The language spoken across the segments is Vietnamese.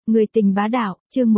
Người tình bá đạo, chương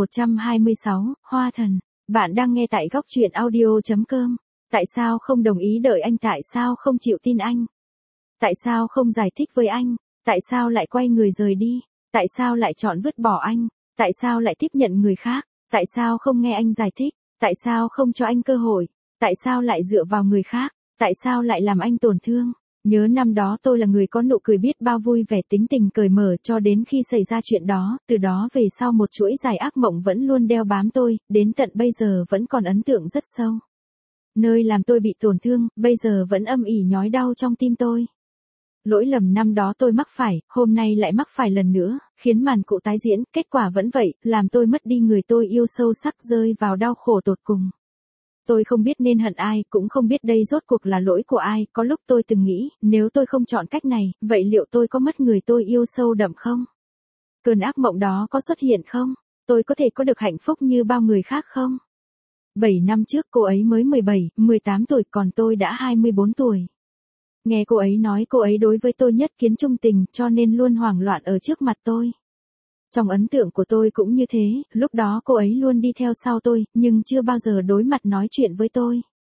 126, Hoa thần. Bạn đang nghe tại góc truyện audio.com. Tại sao không đồng ý đợi anh? Tại sao không chịu tin anh? Tại sao không giải thích với anh? Tại sao lại quay người rời đi? Tại sao lại chọn vứt bỏ anh? Tại sao lại tiếp nhận người khác? Tại sao không nghe anh giải thích? Tại sao không cho anh cơ hội? Tại sao lại dựa vào người khác? Tại sao lại làm anh tổn thương? Nhớ năm đó tôi là người có nụ cười biết bao vui vẻ, tính tình cởi mở, cho đến khi xảy ra chuyện đó, từ đó về sau một chuỗi dài ác mộng vẫn luôn đeo bám tôi, đến tận bây giờ vẫn còn ấn tượng rất sâu. Nơi làm tôi bị tổn thương, bây giờ vẫn âm ỉ nhói đau trong tim tôi. Lỗi lầm năm đó tôi mắc phải, hôm nay lại mắc phải lần nữa, khiến màn cụ tái diễn, kết quả vẫn vậy, làm tôi mất đi người tôi yêu sâu sắc, rơi vào đau khổ tột cùng. Tôi không biết nên hận ai, cũng không biết đây rốt cuộc là lỗi của ai, có lúc tôi từng nghĩ, nếu tôi không chọn cách này, vậy liệu tôi có mất người tôi yêu sâu đậm không? Cơn ác mộng đó có xuất hiện không? Tôi có thể có được hạnh phúc như bao người khác không? 7 năm trước cô ấy mới 17, 18 tuổi, còn tôi đã 24 tuổi. Nghe cô ấy nói cô ấy đối với tôi nhất kiến trung tình, cho nên luôn hoảng loạn ở trước mặt tôi. Trong ấn tượng của tôi cũng như thế, lúc đó cô ấy luôn đi theo sau tôi, nhưng chưa bao giờ đối mặt nói chuyện với tôi.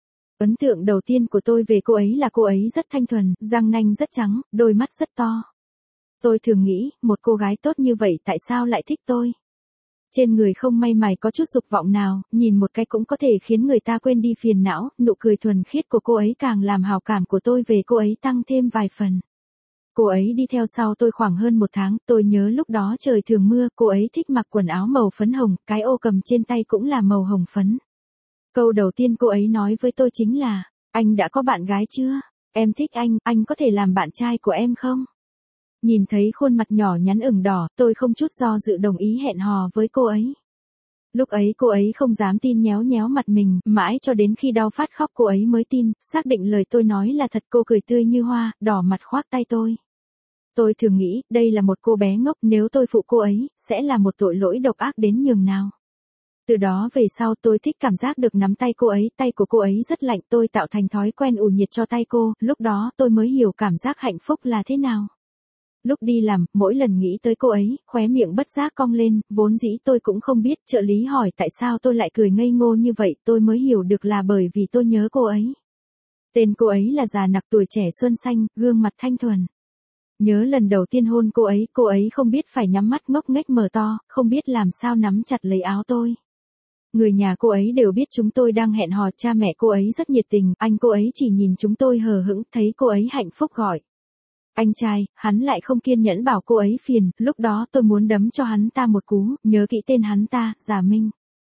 Ấn tượng đầu tiên của tôi về cô ấy là cô ấy rất thanh thuần, răng nanh rất trắng, đôi mắt rất to. Tôi thường nghĩ, một cô gái tốt như vậy tại sao lại thích tôi? Trên người không may mày có chút dục vọng nào, nhìn một cái cũng có thể khiến người ta quên đi phiền não, nụ cười thuần khiết của cô ấy càng làm hào cảm của tôi về cô ấy tăng thêm vài phần. Cô ấy đi theo sau tôi khoảng hơn một tháng, tôi nhớ lúc đó trời thường mưa, cô ấy thích mặc quần áo màu phấn hồng, cái ô cầm trên tay cũng là màu hồng phấn. Câu đầu tiên cô ấy nói với tôi chính là, anh đã có bạn gái chưa? Em thích anh có thể làm bạn trai của em không? Nhìn thấy khuôn mặt nhỏ nhắn ửng đỏ, tôi không chút do dự đồng ý hẹn hò với cô ấy. Lúc ấy cô ấy không dám tin, nhéo nhéo mặt mình, mãi cho đến khi đau phát khóc cô ấy mới tin, xác định lời tôi nói là thật. Cô cười tươi như hoa, đỏ mặt khoác tay tôi. Tôi thường nghĩ, đây là một cô bé ngốc, nếu tôi phụ cô ấy, sẽ là một tội lỗi độc ác đến nhường nào. Từ đó về sau tôi thích cảm giác được nắm tay cô ấy, tay của cô ấy rất lạnh, tôi tạo thành thói quen ủ nhiệt cho tay cô, lúc đó tôi mới hiểu cảm giác hạnh phúc là thế nào. Lúc đi làm, mỗi lần nghĩ tới cô ấy, khóe miệng bất giác cong lên, vốn dĩ tôi cũng không biết, trợ lý hỏi tại sao tôi lại cười ngây ngô như vậy, tôi mới hiểu được là bởi vì tôi nhớ cô ấy. Tên cô ấy là Già Nặc, tuổi trẻ xuân xanh, gương mặt thanh thuần. Nhớ lần đầu tiên hôn cô ấy không biết phải nhắm mắt ngốc nghếch mở to, không biết làm sao nắm chặt lấy áo tôi. Người nhà cô ấy đều biết chúng tôi đang hẹn hò, cha mẹ cô ấy rất nhiệt tình, anh cô ấy chỉ nhìn chúng tôi hờ hững, thấy cô ấy hạnh phúc gọi. Anh trai, hắn lại không kiên nhẫn bảo cô ấy phiền, lúc đó tôi muốn đấm cho hắn ta một cú, nhớ kỹ tên hắn ta, Già Minh.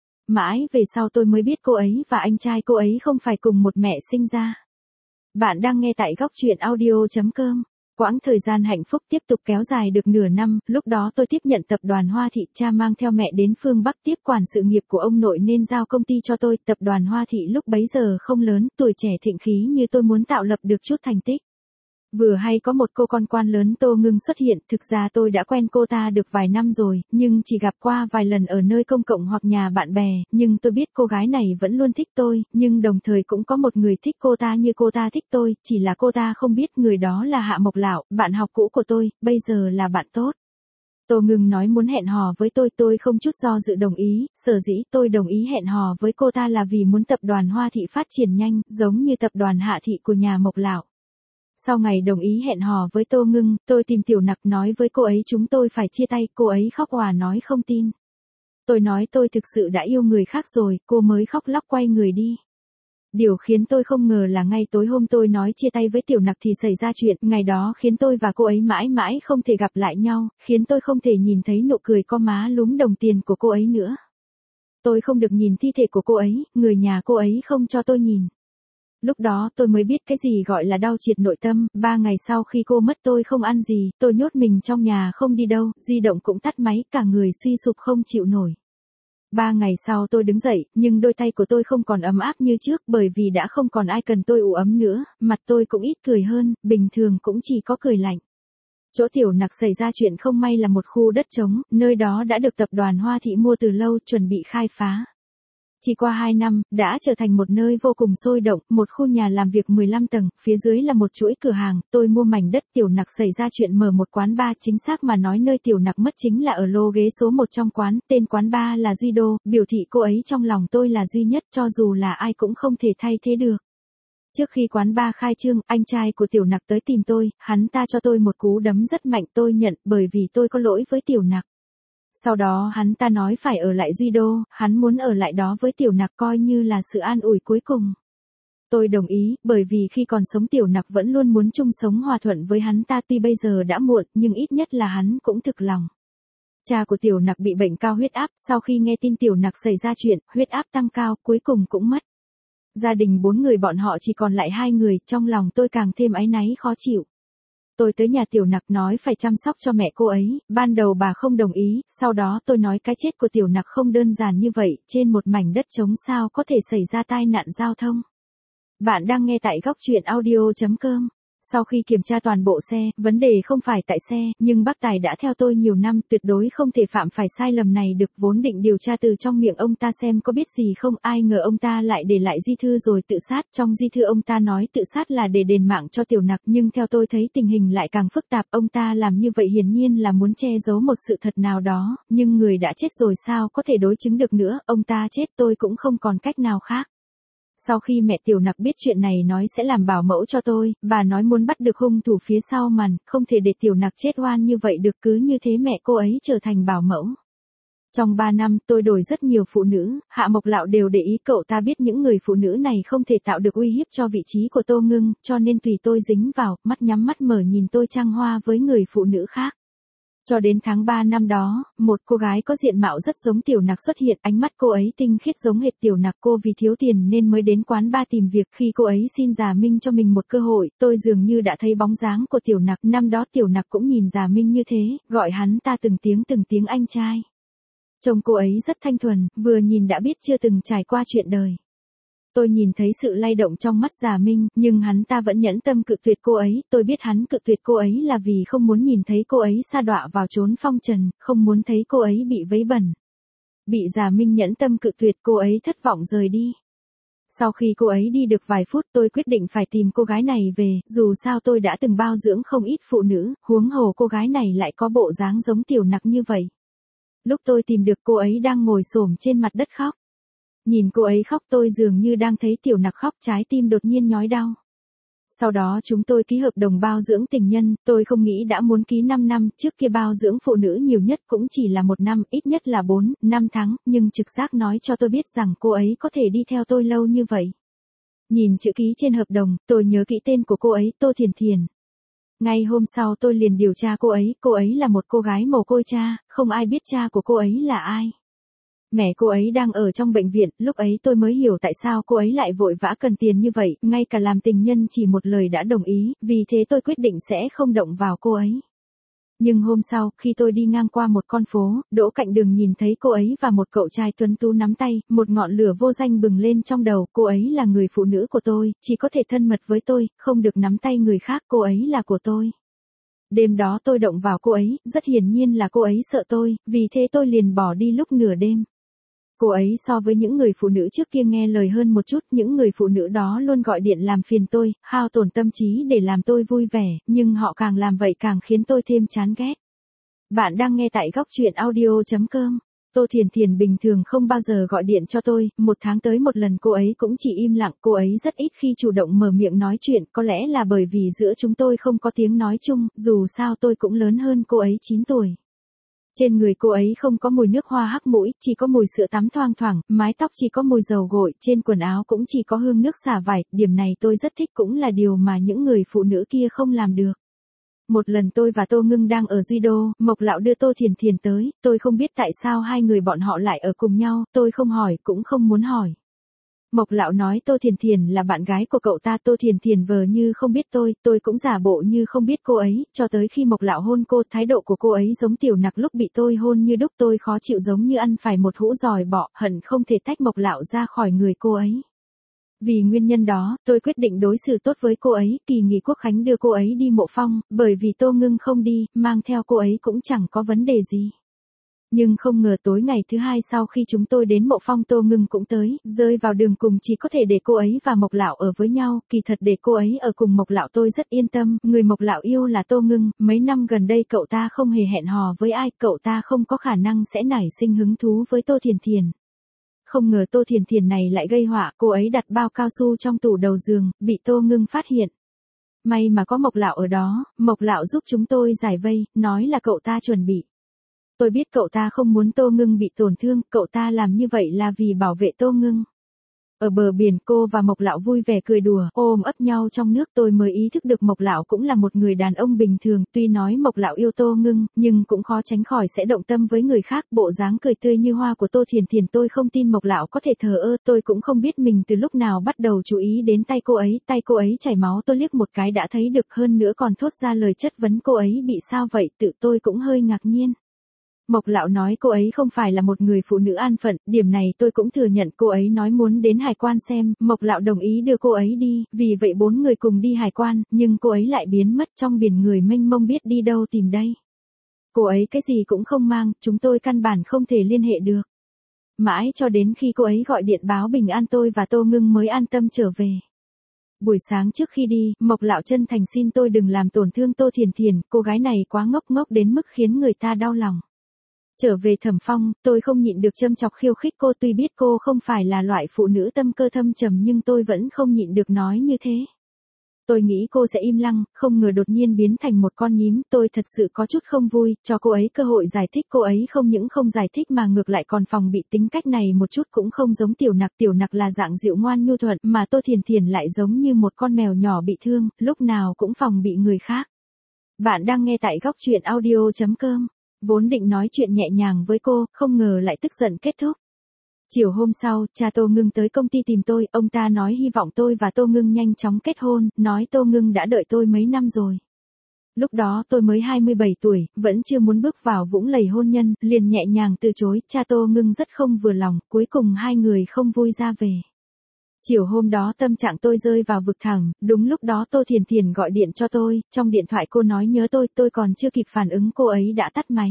Mãi về sau tôi mới biết cô ấy và anh trai cô ấy không phải cùng một mẹ sinh ra. Bạn đang nghe tại góc truyện audio.com. Quãng thời gian hạnh phúc tiếp tục kéo dài được nửa năm, lúc đó tôi tiếp nhận tập đoàn Hoa Thị, cha mang theo mẹ đến phương Bắc tiếp quản sự nghiệp của ông nội nên giao công ty cho tôi. Tập đoàn Hoa Thị lúc bấy giờ không lớn, tuổi trẻ thịnh khí như tôi muốn tạo lập được chút thành tích. Vừa hay có một cô con quan lớn Tô Ngưng xuất hiện, thực ra tôi đã quen cô ta được vài năm rồi, nhưng chỉ gặp qua vài lần ở nơi công cộng hoặc nhà bạn bè, nhưng tôi biết cô gái này vẫn luôn thích tôi, nhưng đồng thời cũng có một người thích cô ta như cô ta thích tôi, chỉ là cô ta không biết người đó là Hạ Mộc Lão, bạn học cũ của tôi, bây giờ là bạn tốt. Tô Ngưng nói muốn hẹn hò với tôi không chút do dự đồng ý, sở dĩ tôi đồng ý hẹn hò với cô ta là vì muốn tập đoàn Hoa Thị phát triển nhanh, giống như tập đoàn Hạ Thị của nhà Mộc Lão. Sau ngày đồng ý hẹn hò với Tô Ngưng, tôi tìm Tiểu Nặc nói với cô ấy chúng tôi phải chia tay, cô ấy khóc òa nói không tin. Tôi nói tôi thực sự đã yêu người khác rồi, cô mới khóc lóc quay người đi. Điều khiến tôi không ngờ là ngay tối hôm tôi nói chia tay với Tiểu Nặc thì xảy ra chuyện, ngày đó khiến tôi và cô ấy mãi mãi không thể gặp lại nhau, khiến tôi không thể nhìn thấy nụ cười có má lúm đồng tiền của cô ấy nữa. Tôi không được nhìn thi thể của cô ấy, người nhà cô ấy không cho tôi nhìn. Lúc đó tôi mới biết cái gì gọi là đau triệt nội tâm, 3 ngày sau khi cô mất tôi không ăn gì, tôi nhốt mình trong nhà không đi đâu, di động cũng tắt máy, cả người suy sụp không chịu nổi. 3 ngày sau tôi đứng dậy, nhưng đôi tay của tôi không còn ấm áp như trước bởi vì đã không còn ai cần tôi ủ ấm nữa, mặt tôi cũng ít cười hơn, bình thường cũng chỉ có cười lạnh. Chỗ Tiểu Nặc xảy ra chuyện không may là một khu đất trống, nơi đó đã được tập đoàn Hoa Thị mua từ lâu chuẩn bị khai phá. Chỉ qua 2 năm, đã trở thành một nơi vô cùng sôi động, một khu nhà làm việc 15 tầng, phía dưới là một chuỗi cửa hàng, tôi mua mảnh đất. Tiểu Nặc xảy ra chuyện mở một quán bar, chính xác mà nói nơi Tiểu Nặc mất chính là ở lô ghế số 1 trong quán, tên quán bar là Duy Đô, biểu thị cô ấy trong lòng tôi là duy nhất, cho dù là ai cũng không thể thay thế được. Trước khi quán bar khai trương, anh trai của Tiểu Nặc tới tìm tôi, hắn ta cho tôi một cú đấm rất mạnh, tôi nhận, bởi vì tôi có lỗi với Tiểu Nặc. Sau đó hắn ta nói phải ở lại Duy Đô, hắn muốn ở lại đó với Tiểu Nặc coi như là sự an ủi cuối cùng. Tôi đồng ý, bởi vì khi còn sống Tiểu Nặc vẫn luôn muốn chung sống hòa thuận với hắn ta, tuy bây giờ đã muộn, nhưng ít nhất là hắn cũng thực lòng. Cha của Tiểu Nặc bị bệnh cao huyết áp, sau khi nghe tin Tiểu Nặc xảy ra chuyện, huyết áp tăng cao, cuối cùng cũng mất. Gia đình 4 người bọn họ chỉ còn lại 2 người, trong lòng tôi càng thêm áy náy khó chịu. Tôi tới nhà Tiểu Nặc nói phải chăm sóc cho mẹ cô ấy, ban đầu bà không đồng ý, sau đó tôi nói cái chết của Tiểu Nặc không đơn giản như vậy, trên một mảnh đất trống sao có thể xảy ra tai nạn giao thông. Bạn đang nghe tại góc truyện audio.com. Sau khi kiểm tra toàn bộ xe, vấn đề không phải tại xe, nhưng bác Tài đã theo tôi nhiều năm, tuyệt đối không thể phạm phải sai lầm này được, vốn định điều tra từ trong miệng ông ta xem có biết gì không, ai ngờ ông ta lại để lại di thư rồi tự sát, trong di thư ông ta nói tự sát là để đền mạng cho Tiểu Nặc, nhưng theo tôi thấy tình hình lại càng phức tạp, ông ta làm như vậy hiển nhiên là muốn che giấu một sự thật nào đó, nhưng người đã chết rồi sao có thể đối chứng được nữa, ông ta chết tôi cũng không còn cách nào khác. Sau khi mẹ Tiểu Nặc biết chuyện này nói sẽ làm bảo mẫu cho tôi, bà nói muốn bắt được hung thủ phía sau màn, không thể để Tiểu Nặc chết oan như vậy được, cứ như thế mẹ cô ấy trở thành bảo mẫu. Trong 3 năm, tôi đổi rất nhiều phụ nữ, Hạ Mộc Lạo đều để ý, cậu ta biết những người phụ nữ này không thể tạo được uy hiếp cho vị trí của Tô Ngưng, cho nên tùy tôi dính vào, mắt nhắm mắt mở nhìn tôi trăng hoa với người phụ nữ khác. Cho đến tháng 3 năm đó, một cô gái có diện mạo rất giống Tiểu Nặc xuất hiện, ánh mắt cô ấy tinh khiết giống hệt Tiểu Nặc, cô vì thiếu tiền nên mới đến quán bar tìm việc, khi cô ấy xin Già Minh cho mình một cơ hội, tôi dường như đã thấy bóng dáng của Tiểu Nặc, năm đó Tiểu Nặc cũng nhìn Già Minh như thế, gọi hắn ta từng tiếng anh trai. Trông cô ấy rất thanh thuần, vừa nhìn đã biết chưa từng trải qua chuyện đời. Tôi nhìn thấy sự lay động trong mắt Già Minh, nhưng hắn ta vẫn nhẫn tâm cự tuyệt cô ấy, tôi biết hắn cự tuyệt cô ấy là vì không muốn nhìn thấy cô ấy sa đọa vào chốn phong trần, không muốn thấy cô ấy bị vấy bẩn. Bị Già Minh nhẫn tâm cự tuyệt, cô ấy thất vọng rời đi. Sau khi cô ấy đi được vài phút, tôi quyết định phải tìm cô gái này về, dù sao tôi đã từng bao dưỡng không ít phụ nữ, huống hồ cô gái này lại có bộ dáng giống Tiểu Nặc như vậy. Lúc tôi tìm được cô ấy đang ngồi xổm trên mặt đất khóc. Nhìn cô ấy khóc tôi dường như đang thấy Tiểu Nặc khóc, trái tim đột nhiên nhói đau. Sau đó chúng tôi ký hợp đồng bao dưỡng tình nhân, tôi không nghĩ đã muốn ký 5 năm, trước kia bao dưỡng phụ nữ nhiều nhất cũng chỉ là 1 năm, ít nhất là 4, 5 tháng, nhưng trực giác nói cho tôi biết rằng cô ấy có thể đi theo tôi lâu như vậy. Nhìn chữ ký trên hợp đồng, tôi nhớ kỹ tên của cô ấy, Tô Thiền Thiền. Ngay hôm sau tôi liền điều tra cô ấy là một cô gái mồ côi cha, không ai biết cha của cô ấy là ai. Mẹ cô ấy đang ở trong bệnh viện, lúc ấy tôi mới hiểu tại sao cô ấy lại vội vã cần tiền như vậy, ngay cả làm tình nhân chỉ một lời đã đồng ý, vì thế tôi quyết định sẽ không động vào cô ấy. Nhưng hôm sau, khi tôi đi ngang qua một con phố, đỗ cạnh đường nhìn thấy cô ấy và một cậu trai tuấn tú nắm tay, một ngọn lửa vô danh bừng lên trong đầu, cô ấy là người phụ nữ của tôi, chỉ có thể thân mật với tôi, không được nắm tay người khác, cô ấy là của tôi. Đêm đó tôi động vào cô ấy, rất hiển nhiên là cô ấy sợ tôi, vì thế tôi liền bỏ đi lúc nửa đêm. Cô ấy so với những người phụ nữ trước kia nghe lời hơn một chút, những người phụ nữ đó luôn gọi điện làm phiền tôi, hao tổn tâm trí để làm tôi vui vẻ, nhưng họ càng làm vậy càng khiến tôi thêm chán ghét. Bạn đang nghe tại góc truyện audio.com. Tô Thiền Thiền bình thường không bao giờ gọi điện cho tôi, 1 tháng tới một lần, cô ấy cũng chỉ im lặng, cô ấy rất ít khi chủ động mở miệng nói chuyện, có lẽ là bởi vì giữa chúng tôi không có tiếng nói chung, dù sao tôi cũng lớn hơn cô ấy 9 tuổi. Trên người cô ấy không có mùi nước hoa hắc mũi, chỉ có mùi sữa tắm thoang thoảng, mái tóc chỉ có mùi dầu gội, trên quần áo cũng chỉ có hương nước xả vải, điểm này tôi rất thích, cũng là điều mà những người phụ nữ kia không làm được. Một lần tôi và Tô Ngưng đang ở Duy Đô, Mộc Lạo đưa Tô Thiền Thiền tới, tôi không biết tại sao hai người bọn họ lại ở cùng nhau, tôi không hỏi cũng không muốn hỏi. Mộc Lạo nói Tô Thiền Thiền là bạn gái của cậu ta, Tô Thiền Thiền vờ như không biết tôi cũng giả bộ như không biết cô ấy, cho tới khi Mộc Lạo hôn cô, thái độ của cô ấy giống Tiểu Nặc lúc bị tôi hôn như đúc, tôi khó chịu giống như ăn phải một hũ giòi bọ, hận không thể tách Mộc Lạo ra khỏi người cô ấy. Vì nguyên nhân đó, tôi quyết định đối xử tốt với cô ấy, kỳ nghỉ Quốc khánh đưa cô ấy đi Mộ Phong, bởi vì Tô Ngưng không đi, mang theo cô ấy cũng chẳng có vấn đề gì. Nhưng không ngờ tối ngày thứ hai sau khi chúng tôi đến Mộ Phong Tô Ngưng cũng tới, rơi vào đường cùng chỉ có thể để cô ấy và Mộc Lão ở với nhau, kỳ thật để cô ấy ở cùng Mộc Lão tôi rất yên tâm, người Mộc Lão yêu là Tô Ngưng, mấy năm gần đây cậu ta không hề hẹn hò với ai, cậu ta không có khả năng sẽ nảy sinh hứng thú với Tô Thiền Thiền. Không ngờ Tô Thiền Thiền này lại gây họa, cô ấy đặt bao cao su trong tủ đầu giường, bị Tô Ngưng phát hiện. May mà có Mộc Lão ở đó, Mộc Lão giúp chúng tôi giải vây, nói là cậu ta chuẩn bị. Tôi biết cậu ta không muốn Tô Ngưng bị tổn thương, cậu ta làm như vậy là vì bảo vệ Tô Ngưng. Ở bờ biển cô và Mộc Lão vui vẻ cười đùa, ôm ấp nhau trong nước, tôi mới ý thức được Mộc Lão cũng là một người đàn ông bình thường, tuy nói Mộc Lão yêu Tô Ngưng, nhưng cũng khó tránh khỏi sẽ động tâm với người khác, bộ dáng cười tươi như hoa của Tô Thiền Thiền tôi không tin Mộc Lão có thể thờ ơ, tôi cũng không biết mình từ lúc nào bắt đầu chú ý đến tay cô ấy chảy máu tôi liếc một cái đã thấy được, hơn nữa còn thốt ra lời chất vấn cô ấy bị sao vậy, tự tôi cũng hơi ngạc nhiên. Mộc Lão nói cô ấy không phải là một người phụ nữ an phận, điểm này tôi cũng thừa nhận, cô ấy nói muốn đến hải quan xem, Mộc Lão đồng ý đưa cô ấy đi, vì vậy 4 người cùng đi hải quan, nhưng cô ấy lại biến mất trong biển người mênh mông biết đi đâu tìm đây. Cô ấy cái gì cũng không mang, chúng tôi căn bản không thể liên hệ được. Mãi cho đến khi cô ấy gọi điện báo bình an tôi và Tô Ngưng mới an tâm trở về. Buổi sáng trước khi đi, Mộc Lão chân thành xin tôi đừng làm tổn thương Tô Thiền Thiền, cô gái này quá ngốc ngốc đến mức khiến người ta đau lòng. Trở về Thẩm Phong, tôi không nhịn được châm chọc khiêu khích cô, tuy biết cô không phải là loại phụ nữ tâm cơ thâm trầm nhưng tôi vẫn không nhịn được nói như thế. Tôi nghĩ cô sẽ im lặng, không ngờ đột nhiên biến thành một con nhím, tôi thật sự có chút không vui, cho cô ấy cơ hội giải thích, cô ấy không những không giải thích mà ngược lại còn phòng bị, tính cách này một chút cũng không giống Tiểu Nặc là dạng dịu ngoan nhu thuận, mà Tô Thiền Thiền lại giống như một con mèo nhỏ bị thương, lúc nào cũng phòng bị người khác. Bạn đang nghe tại góc truyện audio.com. Vốn định nói chuyện nhẹ nhàng với cô, không ngờ lại tức giận kết thúc. Chiều hôm sau, cha Tô Ngưng tới công ty tìm tôi, ông ta nói hy vọng tôi và Tô Ngưng nhanh chóng kết hôn, nói Tô Ngưng đã đợi tôi mấy năm rồi. Lúc đó tôi mới 27 tuổi, vẫn chưa muốn bước vào vũng lầy hôn nhân, liền nhẹ nhàng từ chối, cha Tô Ngưng rất không vừa lòng, cuối cùng hai người không vui ra về. Chiều hôm đó tâm trạng tôi rơi vào vực thẳm, đúng lúc đó Tô Thiền Thiền gọi điện cho tôi, trong điện thoại cô nói nhớ tôi còn chưa kịp phản ứng cô ấy đã tắt máy.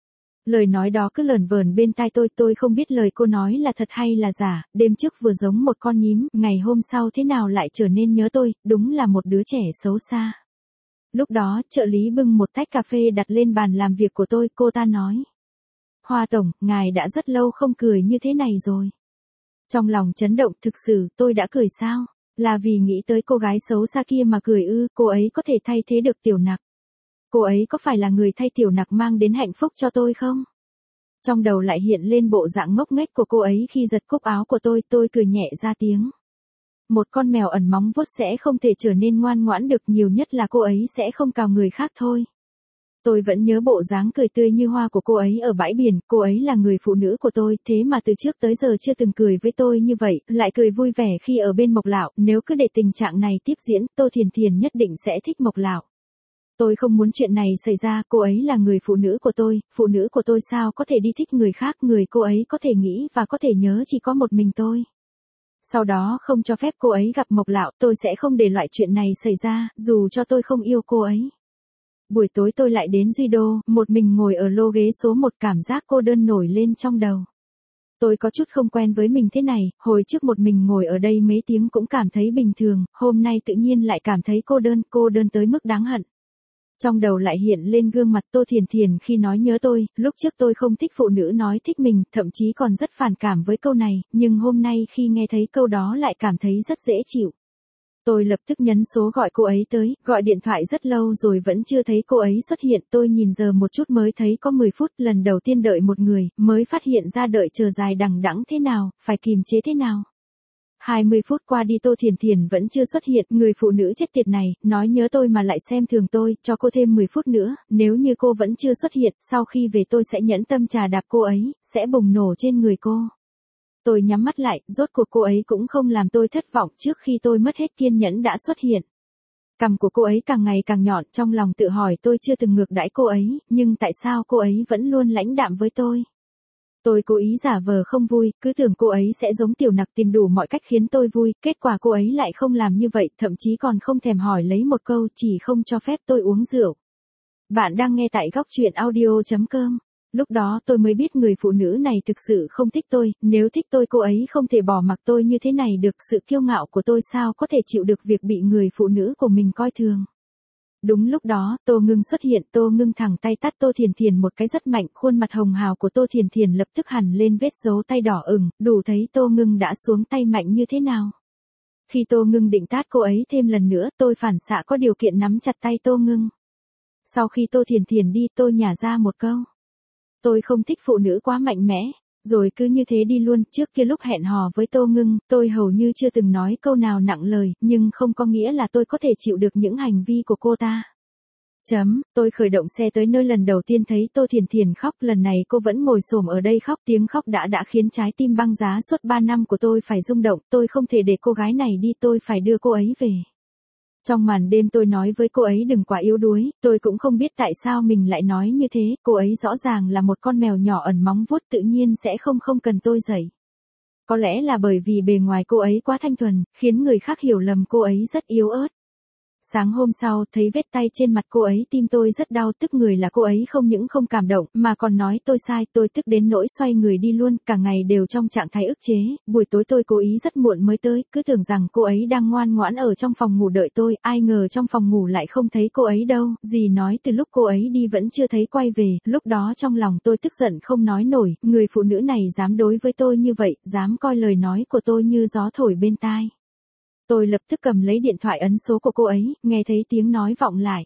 Lời nói đó cứ lởn vởn bên tai tôi không biết lời cô nói là thật hay là giả, đêm trước vừa giống một con nhím, ngày hôm sau thế nào lại trở nên nhớ tôi, đúng là một đứa trẻ xấu xa. Lúc đó, trợ lý bưng một tách cà phê đặt lên bàn làm việc của tôi, cô ta nói. Hoa tổng, ngài đã rất lâu không cười như thế này rồi. Trong lòng chấn động, thực sự, tôi đã cười sao? Là vì nghĩ tới cô gái xấu xa kia mà cười ư, cô ấy có thể thay thế được Tiểu Nặc. Cô ấy có phải là người thay Tiểu Nặc mang đến hạnh phúc cho tôi không? Trong đầu lại hiện lên bộ dạng ngốc nghếch của cô ấy khi giật cúc áo của tôi cười nhẹ ra tiếng. Một con mèo ẩn móng vuốt sẽ không thể trở nên ngoan ngoãn được, nhiều nhất là cô ấy sẽ không cào người khác thôi. Tôi vẫn nhớ bộ dáng cười tươi như hoa của cô ấy ở bãi biển, cô ấy là người phụ nữ của tôi, thế mà từ trước tới giờ chưa từng cười với tôi như vậy, lại cười vui vẻ khi ở bên Mộc Lão, nếu cứ để tình trạng này tiếp diễn, Tô Thiền Thiền nhất định sẽ thích Mộc Lão. Tôi không muốn chuyện này xảy ra, cô ấy là người phụ nữ của tôi sao có thể đi thích người khác, người cô ấy có thể nghĩ và có thể nhớ chỉ có một mình tôi. Sau đó không cho phép cô ấy gặp Mộc Lão, tôi sẽ không để loại chuyện này xảy ra, dù cho tôi không yêu cô ấy. Buổi tối tôi lại đến Duy Đô, một mình ngồi ở lô ghế số 1, cảm giác cô đơn nổi lên trong đầu. Tôi có chút không quen với mình thế này, hồi trước một mình ngồi ở đây mấy tiếng cũng cảm thấy bình thường, hôm nay tự nhiên lại cảm thấy cô đơn tới mức đáng hận. Trong đầu lại hiện lên gương mặt Tô Thiền Thiền khi nói nhớ tôi, lúc trước tôi không thích phụ nữ nói thích mình, thậm chí còn rất phản cảm với câu này, nhưng hôm nay khi nghe thấy câu đó lại cảm thấy rất dễ chịu. Tôi lập tức nhấn số gọi cô ấy tới, gọi điện thoại rất lâu rồi vẫn chưa thấy cô ấy xuất hiện, tôi nhìn giờ một chút mới thấy có 10 phút, lần đầu tiên đợi một người, mới phát hiện ra đợi chờ dài đằng đẵng thế nào, phải kìm chế thế nào. 20 phút qua đi Tô Thiền Thiền vẫn chưa xuất hiện, người phụ nữ chết tiệt này, nói nhớ tôi mà lại xem thường tôi, cho cô thêm 10 phút nữa, nếu như cô vẫn chưa xuất hiện, sau khi về tôi sẽ nhẫn tâm trà đạp cô ấy, sẽ bùng nổ trên người cô. Tôi nhắm mắt lại, rốt cuộc cô ấy cũng không làm tôi thất vọng, trước khi tôi mất hết kiên nhẫn đã xuất hiện. Cằm của cô ấy càng ngày càng nhọn, trong lòng tự hỏi tôi chưa từng ngược đãi cô ấy, nhưng tại sao cô ấy vẫn luôn lãnh đạm với tôi? Tôi cố ý giả vờ không vui, cứ tưởng cô ấy sẽ giống Tiểu Nặc tìm đủ mọi cách khiến tôi vui, kết quả cô ấy lại không làm như vậy, thậm chí còn không thèm hỏi lấy một câu, chỉ không cho phép tôi uống rượu. Bạn đang nghe tại góc truyện audio.com. Lúc đó tôi mới biết người phụ nữ này thực sự không thích tôi, nếu thích tôi cô ấy không thể bỏ mặc tôi như thế này được, sự kiêu ngạo của tôi sao có thể chịu được việc bị người phụ nữ của mình coi thường. Đúng lúc đó, Tô Ngưng xuất hiện, Tô Ngưng thẳng tay tát Tô Thiền Thiền một cái rất mạnh, khuôn mặt hồng hào của Tô Thiền Thiền lập tức hằn lên vết dấu tay đỏ ửng, đủ thấy Tô Ngưng đã xuống tay mạnh như thế nào. Khi Tô Ngưng định tát cô ấy thêm lần nữa, tôi phản xạ có điều kiện nắm chặt tay Tô Ngưng. Sau khi Tô Thiền Thiền đi, tôi nhả ra một câu. Tôi không thích phụ nữ quá mạnh mẽ, rồi cứ như thế đi luôn. Trước kia lúc hẹn hò với Tô Ngưng, tôi hầu như chưa từng nói câu nào nặng lời, nhưng không có nghĩa là tôi có thể chịu được những hành vi của cô ta. Tôi khởi động xe tới nơi lần đầu tiên thấy Tô Thiền Thiền khóc, lần này cô vẫn ngồi xổm ở đây khóc, tiếng khóc đã khiến trái tim băng giá suốt 3 năm của tôi phải rung động, tôi không thể để cô gái này đi, tôi phải đưa cô ấy về. Trong màn đêm tôi nói với cô ấy đừng quá yếu đuối, tôi cũng không biết tại sao mình lại nói như thế, cô ấy rõ ràng là một con mèo nhỏ ẩn móng vuốt tự nhiên sẽ không cần tôi dạy. Có lẽ là bởi vì bề ngoài cô ấy quá thanh thuần, khiến người khác hiểu lầm cô ấy rất yếu ớt. Sáng hôm sau, thấy vết tay trên mặt cô ấy, tim tôi rất đau, tức người là cô ấy không những không cảm động, mà còn nói tôi sai, tôi tức đến nỗi xoay người đi luôn, cả ngày đều trong trạng thái ức chế, buổi tối tôi cố ý rất muộn mới tới, cứ tưởng rằng cô ấy đang ngoan ngoãn ở trong phòng ngủ đợi tôi, ai ngờ trong phòng ngủ lại không thấy cô ấy đâu, dì nói từ lúc cô ấy đi vẫn chưa thấy quay về, lúc đó trong lòng tôi tức giận không nói nổi, người phụ nữ này dám đối với tôi như vậy, dám coi lời nói của tôi như gió thổi bên tai. Tôi lập tức cầm lấy điện thoại ấn số của cô ấy, nghe thấy tiếng nói vọng lại.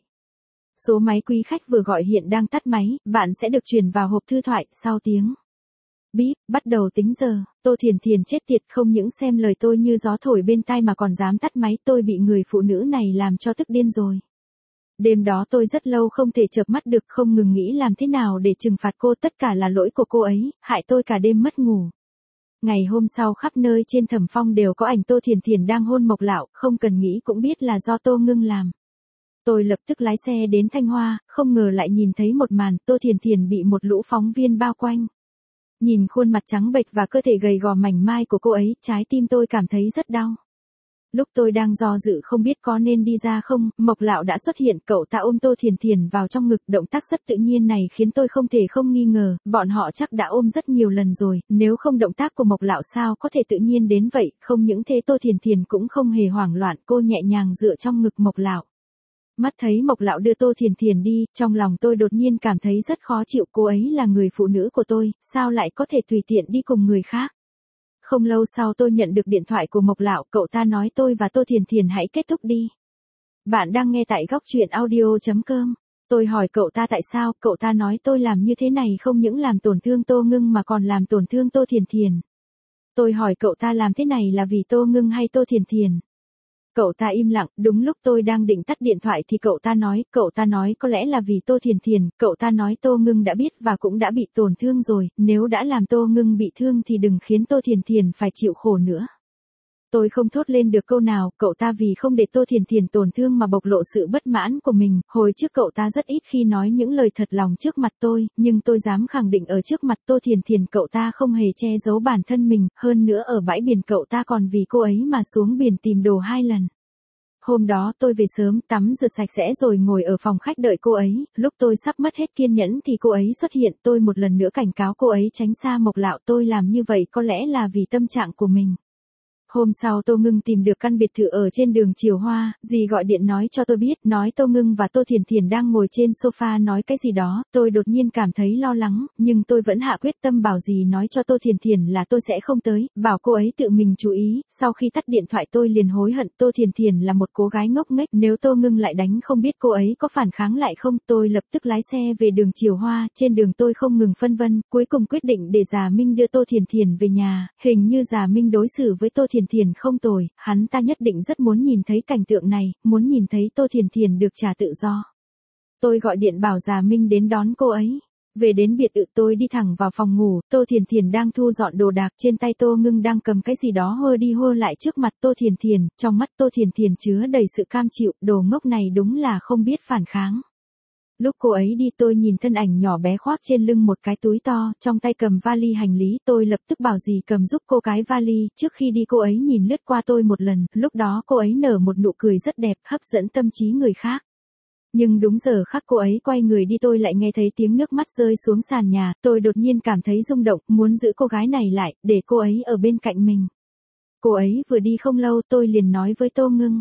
Số máy quý khách vừa gọi hiện đang tắt máy, bạn sẽ được chuyển vào hộp thư thoại, sau tiếng bíp, bắt đầu tính giờ. Tô Thiền Thiền chết tiệt, không những xem lời tôi như gió thổi bên tai mà còn dám tắt máy, tôi bị người phụ nữ này làm cho tức điên rồi. Đêm đó tôi rất lâu không thể chợp mắt được, không ngừng nghĩ làm thế nào để trừng phạt cô, tất cả là lỗi của cô ấy, hại tôi cả đêm mất ngủ. Ngày hôm sau khắp nơi trên Thẩm Phong đều có ảnh Tô Thiền Thiền đang hôn Mộc Lão, không cần nghĩ cũng biết là do Tô Ngưng làm. Tôi lập tức lái xe đến Thanh Hoa, không ngờ lại nhìn thấy một màn, Tô Thiền Thiền bị một lũ phóng viên bao quanh. Nhìn khuôn mặt trắng bệch và cơ thể gầy gò mảnh mai của cô ấy, trái tim tôi cảm thấy rất đau. Lúc tôi đang do dự không biết có nên đi ra không, Mộc Lão đã xuất hiện, cậu ta ôm Tô Thiền Thiền vào trong ngực, động tác rất tự nhiên này khiến tôi không thể không nghi ngờ, bọn họ chắc đã ôm rất nhiều lần rồi, nếu không động tác của Mộc Lão sao có thể tự nhiên đến vậy, không những thế Tô Thiền Thiền cũng không hề hoảng loạn, cô nhẹ nhàng dựa trong ngực Mộc Lão. Mắt thấy Mộc Lão đưa Tô Thiền Thiền đi, trong lòng tôi đột nhiên cảm thấy rất khó chịu, cô ấy là người phụ nữ của tôi, sao lại có thể tùy tiện đi cùng người khác. Không lâu sau tôi nhận được điện thoại của Mộc Lão, cậu ta nói tôi và Tô Thiền Thiền hãy kết thúc đi. Bạn đang nghe tại góc truyện audio.com. Tôi hỏi cậu ta tại sao, cậu ta nói tôi làm như thế này không những làm tổn thương Tô Ngưng mà còn làm tổn thương Tô Thiền Thiền. Tôi hỏi cậu ta làm thế này là vì Tô Ngưng hay Tô Thiền Thiền. Cậu ta im lặng, đúng lúc tôi đang định tắt điện thoại thì cậu ta nói có lẽ là vì Tô Thiền Thiền, cậu ta nói Tô Ngưng đã biết và cũng đã bị tổn thương rồi, nếu đã làm Tô Ngưng bị thương thì đừng khiến Tô Thiền Thiền phải chịu khổ nữa. Tôi không thốt lên được câu nào, cậu ta vì không để Tô Thiền Thiền tổn thương mà bộc lộ sự bất mãn của mình, hồi trước cậu ta rất ít khi nói những lời thật lòng trước mặt tôi, nhưng tôi dám khẳng định ở trước mặt Tô Thiền Thiền cậu ta không hề che giấu bản thân mình, hơn nữa ở bãi biển cậu ta còn vì cô ấy mà xuống biển tìm đồ 2 lần. Hôm đó tôi về sớm, tắm rửa sạch sẽ rồi ngồi ở phòng khách đợi cô ấy, lúc tôi sắp mất hết kiên nhẫn thì cô ấy xuất hiện, tôi một lần nữa cảnh cáo cô ấy tránh xa Mộc Lão, tôi làm như vậy có lẽ là vì tâm trạng của mình. Hôm sau Tô Ngưng tìm được căn biệt thự ở trên đường Triều Hoa, dì gọi điện nói cho tôi biết, nói Tô Ngưng và Tô Thiền Thiền đang ngồi trên sofa nói cái gì đó, tôi đột nhiên cảm thấy lo lắng, nhưng tôi vẫn hạ quyết tâm bảo dì nói cho Tô Thiền Thiền là tôi sẽ không tới, bảo cô ấy tự mình chú ý, sau khi tắt điện thoại tôi liền hối hận, Tô Thiền Thiền là một cô gái ngốc nghếch, nếu Tô Ngưng lại đánh không biết cô ấy có phản kháng lại không, tôi lập tức lái xe về đường Triều Hoa, trên đường tôi không ngừng phân vân, cuối cùng quyết định để Già Minh đưa Tô Thiền Thiền về nhà, hình như Già Minh đối xử với Tô Thiền Thiền không tồi, hắn ta nhất định rất muốn nhìn thấy cảnh tượng này, muốn nhìn thấy Tô Thiền Thiền được trả tự do. Tôi gọi điện bảo Già Minh đến đón cô ấy. Về đến biệt thự tôi đi thẳng vào phòng ngủ, Tô Thiền Thiền đang thu dọn đồ đạc, trên tay Tô Ngưng đang cầm cái gì đó hơ đi hơ lại trước mặt Tô Thiền Thiền, trong mắt Tô Thiền Thiền chứa đầy sự cam chịu, đồ ngốc này đúng là không biết phản kháng. Lúc cô ấy đi tôi nhìn thân ảnh nhỏ bé khoác trên lưng một cái túi to, trong tay cầm vali hành lý, tôi lập tức bảo dì cầm giúp cô cái vali, trước khi đi cô ấy nhìn lướt qua tôi một lần, lúc đó cô ấy nở một nụ cười rất đẹp, hấp dẫn tâm trí người khác. Nhưng đúng giờ khắc cô ấy quay người đi tôi lại nghe thấy tiếng nước mắt rơi xuống sàn nhà, tôi đột nhiên cảm thấy rung động, muốn giữ cô gái này lại, để cô ấy ở bên cạnh mình. Cô ấy vừa đi không lâu tôi liền nói với Tô Ngưng.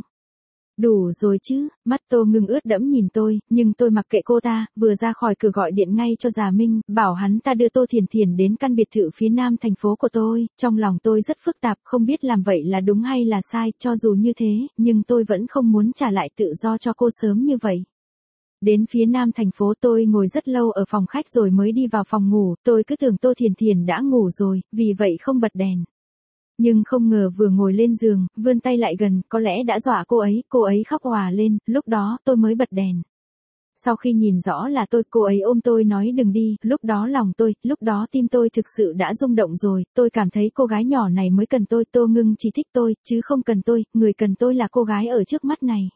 Đủ rồi chứ, mắt Tô Ngưng ướt đẫm nhìn tôi, nhưng tôi mặc kệ cô ta, vừa ra khỏi cửa gọi điện ngay cho Già Minh, bảo hắn ta đưa Tô Thiền Thiền đến căn biệt thự phía nam thành phố của tôi, trong lòng tôi rất phức tạp, không biết làm vậy là đúng hay là sai, cho dù như thế, nhưng tôi vẫn không muốn trả lại tự do cho cô sớm như vậy. Đến phía nam thành phố tôi ngồi rất lâu ở phòng khách rồi mới đi vào phòng ngủ, tôi cứ tưởng Tô Thiền Thiền đã ngủ rồi, vì vậy không bật đèn. Nhưng không ngờ vừa ngồi lên giường, vươn tay lại gần, có lẽ đã dọa cô ấy khóc òa lên, lúc đó tôi mới bật đèn. Sau khi nhìn rõ là cô ấy ôm tôi nói đừng đi, lúc đó lúc đó tim tôi thực sự đã rung động rồi, tôi cảm thấy cô gái nhỏ này mới cần tôi, Tô Ngưng chỉ thích tôi, chứ không cần tôi, người cần tôi là cô gái ở trước mắt này.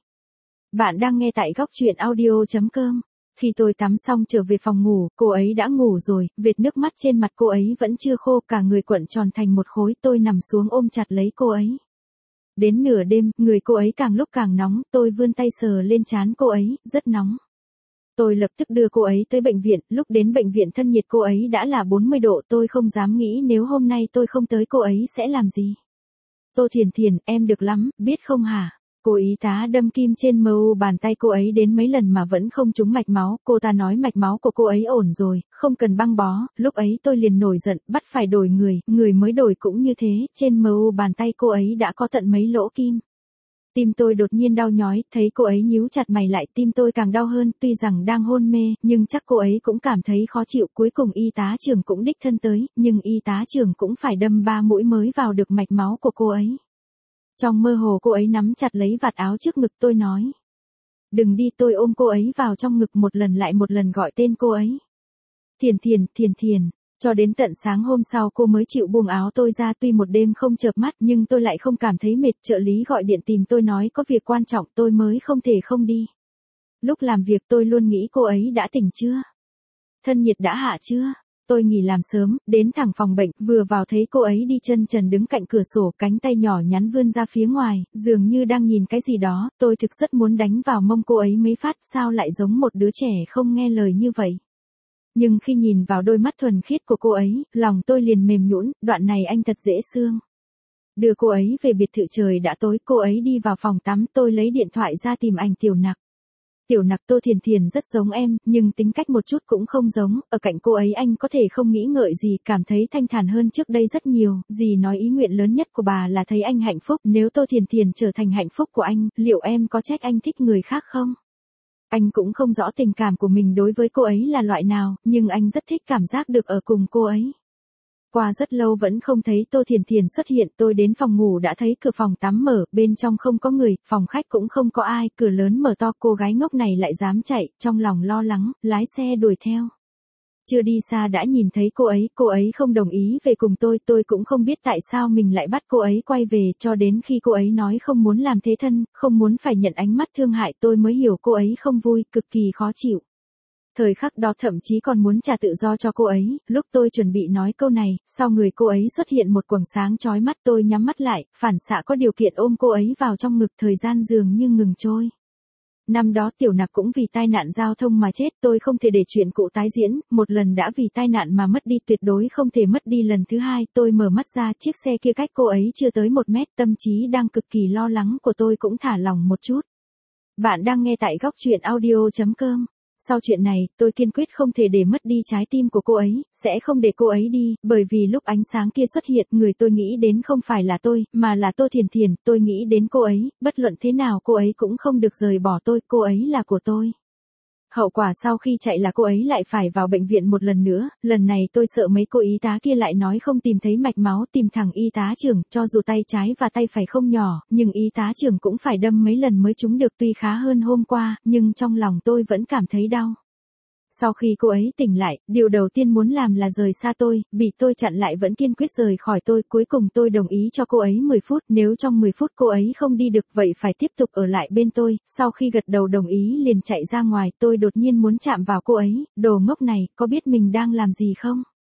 Bạn đang nghe tại góc truyện audio.com. Khi tôi tắm xong trở về phòng ngủ, cô ấy đã ngủ rồi, vệt nước mắt trên mặt cô ấy vẫn chưa khô, cả người cuộn tròn thành một khối, tôi nằm xuống ôm chặt lấy cô ấy. Đến nửa đêm, người cô ấy càng lúc càng nóng, tôi vươn tay sờ lên trán cô ấy, rất nóng. Tôi lập tức đưa cô ấy tới bệnh viện, lúc đến bệnh viện thân nhiệt cô ấy đã là 40 độ, tôi không dám nghĩ nếu hôm nay tôi không tới cô ấy sẽ làm gì. Tô Thiền Thiền, em được lắm, biết không hả? Cô y tá đâm kim trên mu bàn tay cô ấy đến mấy lần mà vẫn không trúng mạch máu, cô ta nói mạch máu của cô ấy ổn rồi, không cần băng bó, lúc ấy tôi liền nổi giận, bắt phải đổi người mới đổi cũng như thế, trên mu bàn tay cô ấy đã có tận mấy lỗ kim. Tim tôi đột nhiên đau nhói, thấy cô ấy nhíu chặt mày lại, tim tôi càng đau hơn, tuy rằng đang hôn mê, nhưng chắc cô ấy cũng cảm thấy khó chịu, cuối cùng y tá trưởng cũng đích thân tới, nhưng y tá trưởng cũng phải đâm 3 mũi mới vào được mạch máu của cô ấy. Trong mơ hồ cô ấy nắm chặt lấy vạt áo trước ngực tôi nói. Đừng đi, tôi ôm cô ấy vào trong ngực một lần lại một lần gọi tên cô ấy. Thiền Thiền, Thiền Thiền. Cho đến tận sáng hôm sau cô mới chịu buông áo tôi ra, tuy một đêm không chợp mắt nhưng tôi lại không cảm thấy mệt, trợ lý gọi điện tìm tôi nói có việc quan trọng tôi mới không thể không đi. Lúc làm việc tôi luôn nghĩ cô ấy đã tỉnh chưa? Thân nhiệt đã hạ chưa? Tôi nghỉ làm sớm, đến thẳng phòng bệnh, vừa vào thấy cô ấy đi chân trần đứng cạnh cửa sổ, cánh tay nhỏ nhắn vươn ra phía ngoài, dường như đang nhìn cái gì đó, tôi thực rất muốn đánh vào mông cô ấy mấy phát, sao lại giống một đứa trẻ không nghe lời như vậy. Nhưng khi nhìn vào đôi mắt thuần khiết của cô ấy, lòng tôi liền mềm nhũn, đoạn này anh thật dễ thương. Đưa cô ấy về biệt thự trời đã tối, cô ấy đi vào phòng tắm, tôi lấy điện thoại ra tìm ảnh Tiểu Nặc. Tiểu Nặc Tô Thiền Thiền rất giống em, nhưng tính cách một chút cũng không giống, ở cạnh cô ấy anh có thể không nghĩ ngợi gì, cảm thấy thanh thản hơn trước đây rất nhiều, dì nói ý nguyện lớn nhất của bà là thấy anh hạnh phúc, nếu Tô Thiền Thiền trở thành hạnh phúc của anh, liệu em có trách anh thích người khác không? Anh cũng không rõ tình cảm của mình đối với cô ấy là loại nào, nhưng anh rất thích cảm giác được ở cùng cô ấy. Qua rất lâu vẫn không thấy Tô Thiền Thiền xuất hiện, tôi đến phòng ngủ đã thấy cửa phòng tắm mở, bên trong không có người, phòng khách cũng không có ai, cửa lớn mở to, cô gái ngốc này lại dám chạy, trong lòng lo lắng, lái xe đuổi theo. Chưa đi xa đã nhìn thấy cô ấy không đồng ý về cùng tôi cũng không biết tại sao mình lại bắt cô ấy quay về, cho đến khi cô ấy nói không muốn làm thế thân, không muốn phải nhận ánh mắt thương hại tôi mới hiểu cô ấy không vui, cực kỳ khó chịu. Thời khắc đó thậm chí còn muốn trả tự do cho cô ấy, lúc tôi chuẩn bị nói câu này, sau người cô ấy xuất hiện một quầng sáng chói mắt, tôi nhắm mắt lại, phản xạ có điều kiện ôm cô ấy vào trong ngực, thời gian dường như ngừng trôi. Năm đó Tiểu Nặc cũng vì tai nạn giao thông mà chết, tôi không thể để chuyện cũ tái diễn, một lần đã vì tai nạn mà mất đi tuyệt đối không thể mất đi lần thứ hai, tôi mở mắt ra, chiếc xe kia cách cô ấy chưa tới 1 mét, tâm trí đang cực kỳ lo lắng của tôi cũng thả lỏng một chút. Bạn đang nghe tại góc truyện audio.com. Sau chuyện này, tôi kiên quyết không thể để mất đi trái tim của cô ấy, sẽ không để cô ấy đi, bởi vì lúc ánh sáng kia xuất hiện, người tôi nghĩ đến không phải là tôi, mà là Tô Thiền Thiền, tôi nghĩ đến cô ấy, bất luận thế nào cô ấy cũng không được rời bỏ tôi, cô ấy là của tôi. Hậu quả sau khi chạy là cô ấy lại phải vào bệnh viện một lần nữa, lần này tôi sợ mấy cô y tá kia lại nói không tìm thấy mạch máu, tìm thẳng y tá trưởng, cho dù tay trái và tay phải không nhỏ, nhưng y tá trưởng cũng phải đâm mấy lần mới trúng được, tuy khá hơn hôm qua, nhưng trong lòng tôi vẫn cảm thấy đau. Sau khi cô ấy tỉnh lại, điều đầu tiên muốn làm là rời xa tôi, bị tôi chặn lại vẫn kiên quyết rời khỏi tôi, cuối cùng tôi đồng ý cho cô ấy 10 phút, nếu trong 10 phút cô ấy không đi được vậy phải tiếp tục ở lại bên tôi, sau khi gật đầu đồng ý liền chạy ra ngoài, tôi đột nhiên muốn chạm vào cô ấy, đồ ngốc này, có biết mình đang làm gì không?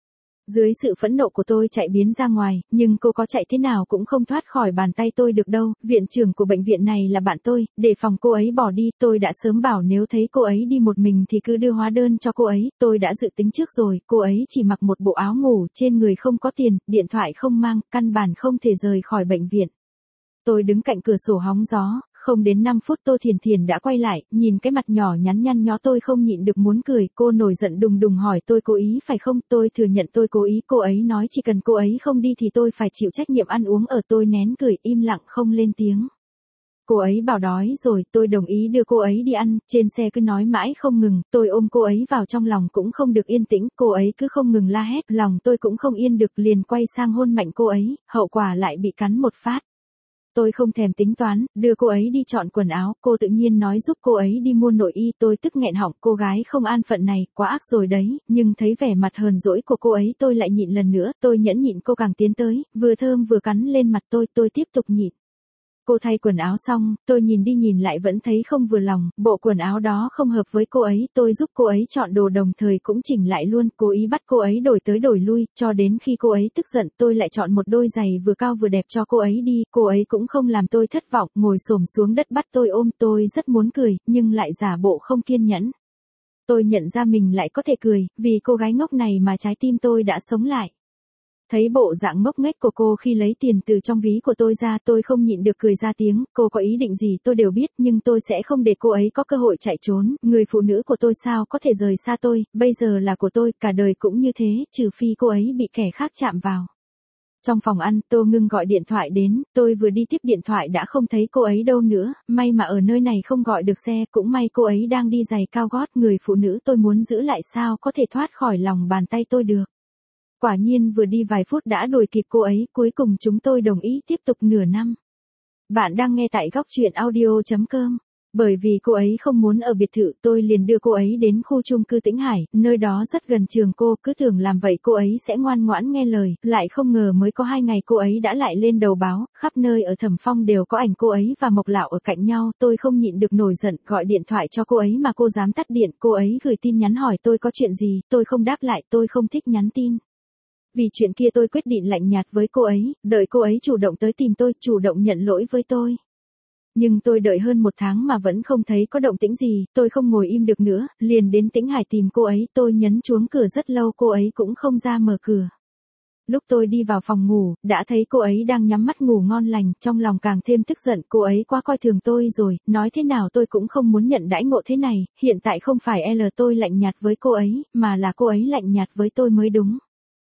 Dưới sự phẫn nộ của tôi chạy biến ra ngoài, nhưng cô có chạy thế nào cũng không thoát khỏi bàn tay tôi được đâu, viện trưởng của bệnh viện này là bạn tôi, để phòng cô ấy bỏ đi, tôi đã sớm bảo nếu thấy cô ấy đi một mình thì cứ đưa hóa đơn cho cô ấy, tôi đã dự tính trước rồi, cô ấy chỉ mặc một bộ áo ngủ, trên người không có tiền, điện thoại không mang, căn bản không thể rời khỏi bệnh viện. Tôi đứng cạnh cửa sổ hóng gió, không đến 5 phút Tô Thiền Thiền đã quay lại, nhìn cái mặt nhỏ nhắn nhăn nhó tôi không nhịn được muốn cười, cô nổi giận đùng đùng hỏi tôi cố ý phải không, tôi thừa nhận tôi cố ý, cô ấy nói chỉ cần cô ấy không đi thì tôi phải chịu trách nhiệm ăn uống ở, tôi nén cười im lặng không lên tiếng. Cô ấy bảo đói rồi, tôi đồng ý đưa cô ấy đi ăn, trên xe cứ nói mãi không ngừng, tôi ôm cô ấy vào trong lòng cũng không được yên tĩnh, cô ấy cứ không ngừng la hét, lòng tôi cũng không yên được liền quay sang hôn mạnh cô ấy, hậu quả lại bị cắn một phát. Tôi không thèm tính toán, đưa cô ấy đi chọn quần áo, cô tự nhiên nói giúp cô ấy đi mua nội y, tôi tức nghẹn họng, cô gái không an phận này, quá ác rồi đấy, nhưng thấy vẻ mặt hờn dỗi của cô ấy tôi lại nhịn lần nữa, tôi nhẫn nhịn cô càng tiến tới, vừa thơm vừa cắn lên mặt tôi tiếp tục nhịn. Cô thay quần áo xong, tôi nhìn đi nhìn lại vẫn thấy không vừa lòng, bộ quần áo đó không hợp với cô ấy, tôi giúp cô ấy chọn đồ đồng thời cũng chỉnh lại luôn, cố ý bắt cô ấy đổi tới đổi lui, cho đến khi cô ấy tức giận tôi lại chọn một đôi giày vừa cao vừa đẹp cho cô ấy đi, cô ấy cũng không làm tôi thất vọng, ngồi xổm xuống đất bắt tôi ôm, tôi rất muốn cười, nhưng lại giả bộ không kiên nhẫn. Tôi nhận ra mình lại có thể cười, vì cô gái ngốc này mà trái tim tôi đã sống lại. Thấy bộ dạng ngốc nghếch của cô khi lấy tiền từ trong ví của tôi ra tôi không nhịn được cười ra tiếng, cô có ý định gì tôi đều biết nhưng tôi sẽ không để cô ấy có cơ hội chạy trốn, người phụ nữ của tôi sao có thể rời xa tôi, bây giờ là của tôi, cả đời cũng như thế, trừ phi cô ấy bị kẻ khác chạm vào. Trong phòng ăn, Tô Ngưng gọi điện thoại đến, tôi vừa đi tiếp điện thoại đã không thấy cô ấy đâu nữa, may mà ở nơi này không gọi được xe, cũng may cô ấy đang đi giày cao gót, người phụ nữ tôi muốn giữ lại sao có thể thoát khỏi lòng bàn tay tôi được. Quả nhiên vừa đi vài phút đã đuổi kịp cô ấy, cuối cùng chúng tôi đồng ý tiếp tục nửa năm. Bạn đang nghe tại góc truyện audio.com. Bởi vì cô ấy không muốn ở biệt thự tôi liền đưa cô ấy đến khu chung cư Tĩnh Hải, nơi đó rất gần trường cô, cứ tưởng làm vậy cô ấy sẽ ngoan ngoãn nghe lời, lại không ngờ mới có 2 ngày cô ấy đã lại lên đầu báo, khắp nơi ở Thẩm Phong đều có ảnh cô ấy và Mộc Lão ở cạnh nhau, tôi không nhịn được nổi giận, gọi điện thoại cho cô ấy mà cô dám tắt điện, cô ấy gửi tin nhắn hỏi tôi có chuyện gì, tôi không đáp lại, tôi không thích nhắn tin. Vì chuyện kia tôi quyết định lạnh nhạt với cô ấy, đợi cô ấy chủ động tới tìm tôi, chủ động nhận lỗi với tôi. Nhưng tôi đợi hơn 1 tháng mà vẫn không thấy có động tĩnh gì, tôi không ngồi im được nữa, liền đến Tĩnh Hải tìm cô ấy, tôi nhấn chuông cửa rất lâu cô ấy cũng không ra mở cửa. Lúc tôi đi vào phòng ngủ, đã thấy cô ấy đang nhắm mắt ngủ ngon lành, trong lòng càng thêm tức giận, cô ấy quá coi thường tôi rồi, nói thế nào tôi cũng không muốn nhận đãi ngộ thế này, hiện tại không phải tôi lạnh nhạt với cô ấy, mà là cô ấy lạnh nhạt với tôi mới đúng.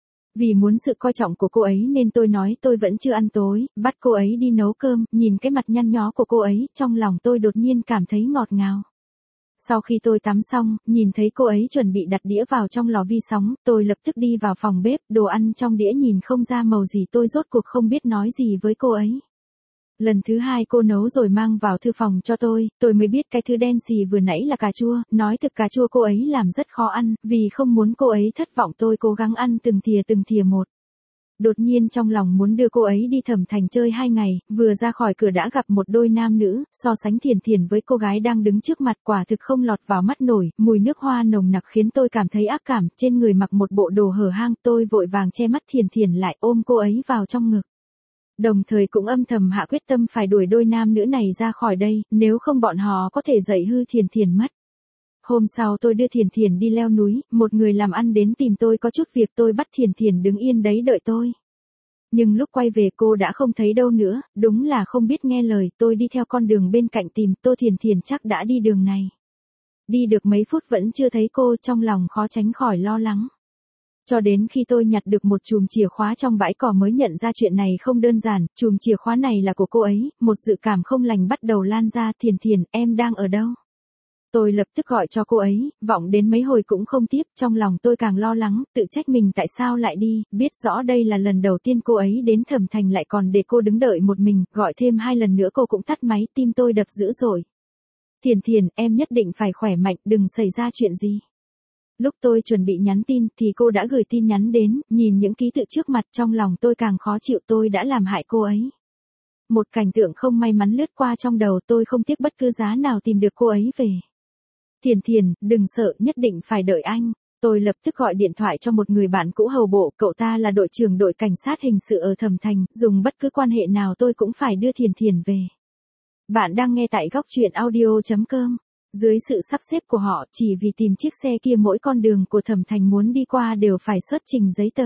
Vì muốn sự coi trọng của cô ấy nên tôi nói tôi vẫn chưa ăn tối, bắt cô ấy đi nấu cơm, nhìn cái mặt nhăn nhó của cô ấy, trong lòng tôi đột nhiên cảm thấy ngọt ngào. Sau khi tôi tắm xong, nhìn thấy cô ấy chuẩn bị đặt đĩa vào trong lò vi sóng, tôi lập tức đi vào phòng bếp, đồ ăn trong đĩa nhìn không ra màu gì tôi rốt cuộc không biết nói gì với cô ấy. Lần thứ 2 cô nấu rồi mang vào thư phòng cho tôi mới biết cái thứ đen xì vừa nãy là cà chua, nói thực cà chua cô ấy làm rất khó ăn, vì không muốn cô ấy thất vọng tôi cố gắng ăn từng thìa một. Đột nhiên trong lòng muốn đưa cô ấy đi Thẩm Thành chơi 2 ngày, vừa ra khỏi cửa đã gặp một đôi nam nữ, so sánh Thiền Thiền với cô gái đang đứng trước mặt quả thực không lọt vào mắt nổi, mùi nước hoa nồng nặc khiến tôi cảm thấy ác cảm, trên người mặc một bộ đồ hở hang, tôi vội vàng che mắt Thiền Thiền lại ôm cô ấy vào trong ngực. Đồng thời cũng âm thầm hạ quyết tâm phải đuổi đôi nam nữ này ra khỏi đây, nếu không bọn họ có thể dạy hư Thiền Thiền mất. Hôm sau tôi đưa Thiền Thiền đi leo núi, một người làm ăn đến tìm tôi có chút việc tôi bắt Thiền Thiền đứng yên đấy đợi tôi. Nhưng lúc quay về cô đã không thấy đâu nữa, đúng là không biết nghe lời, tôi đi theo con đường bên cạnh tìm Thiền Thiền chắc đã đi đường này. Đi được mấy phút vẫn chưa thấy cô, trong lòng khó tránh khỏi lo lắng. Cho đến khi tôi nhặt được một chùm chìa khóa trong bãi cỏ mới nhận ra chuyện này không đơn giản, chùm chìa khóa này là của cô ấy, một dự cảm không lành bắt đầu lan ra, Thiền Thiền, em đang ở đâu? Tôi lập tức gọi cho cô ấy, vọng đến mấy hồi cũng không tiếp, trong lòng tôi càng lo lắng, tự trách mình tại sao lại đi, biết rõ đây là lần đầu tiên cô ấy đến Thẩm Thành lại còn để cô đứng đợi một mình, gọi thêm 2 lần nữa cô cũng tắt máy, tim tôi đập dữ dội. Thiền Thiền, em nhất định phải khỏe mạnh, đừng xảy ra chuyện gì. Lúc tôi chuẩn bị nhắn tin thì cô đã gửi tin nhắn đến, nhìn những ký tự trước mặt trong lòng tôi càng khó chịu, tôi đã làm hại cô ấy. Một cảnh tượng không may mắn lướt qua trong đầu tôi không tiếc bất cứ giá nào tìm được cô ấy về. Thiền Thiền, đừng sợ, nhất định phải đợi anh. Tôi lập tức gọi điện thoại cho một người bạn cũ hầu bộ, cậu ta là đội trưởng đội cảnh sát hình sự ở Thẩm Thành, dùng bất cứ quan hệ nào tôi cũng phải đưa Thiền Thiền về. Bạn đang nghe tại góc truyện audio.com. Dưới sự sắp xếp của họ, chỉ vì tìm chiếc xe kia mỗi con đường của Thẩm Thành muốn đi qua đều phải xuất trình giấy tờ.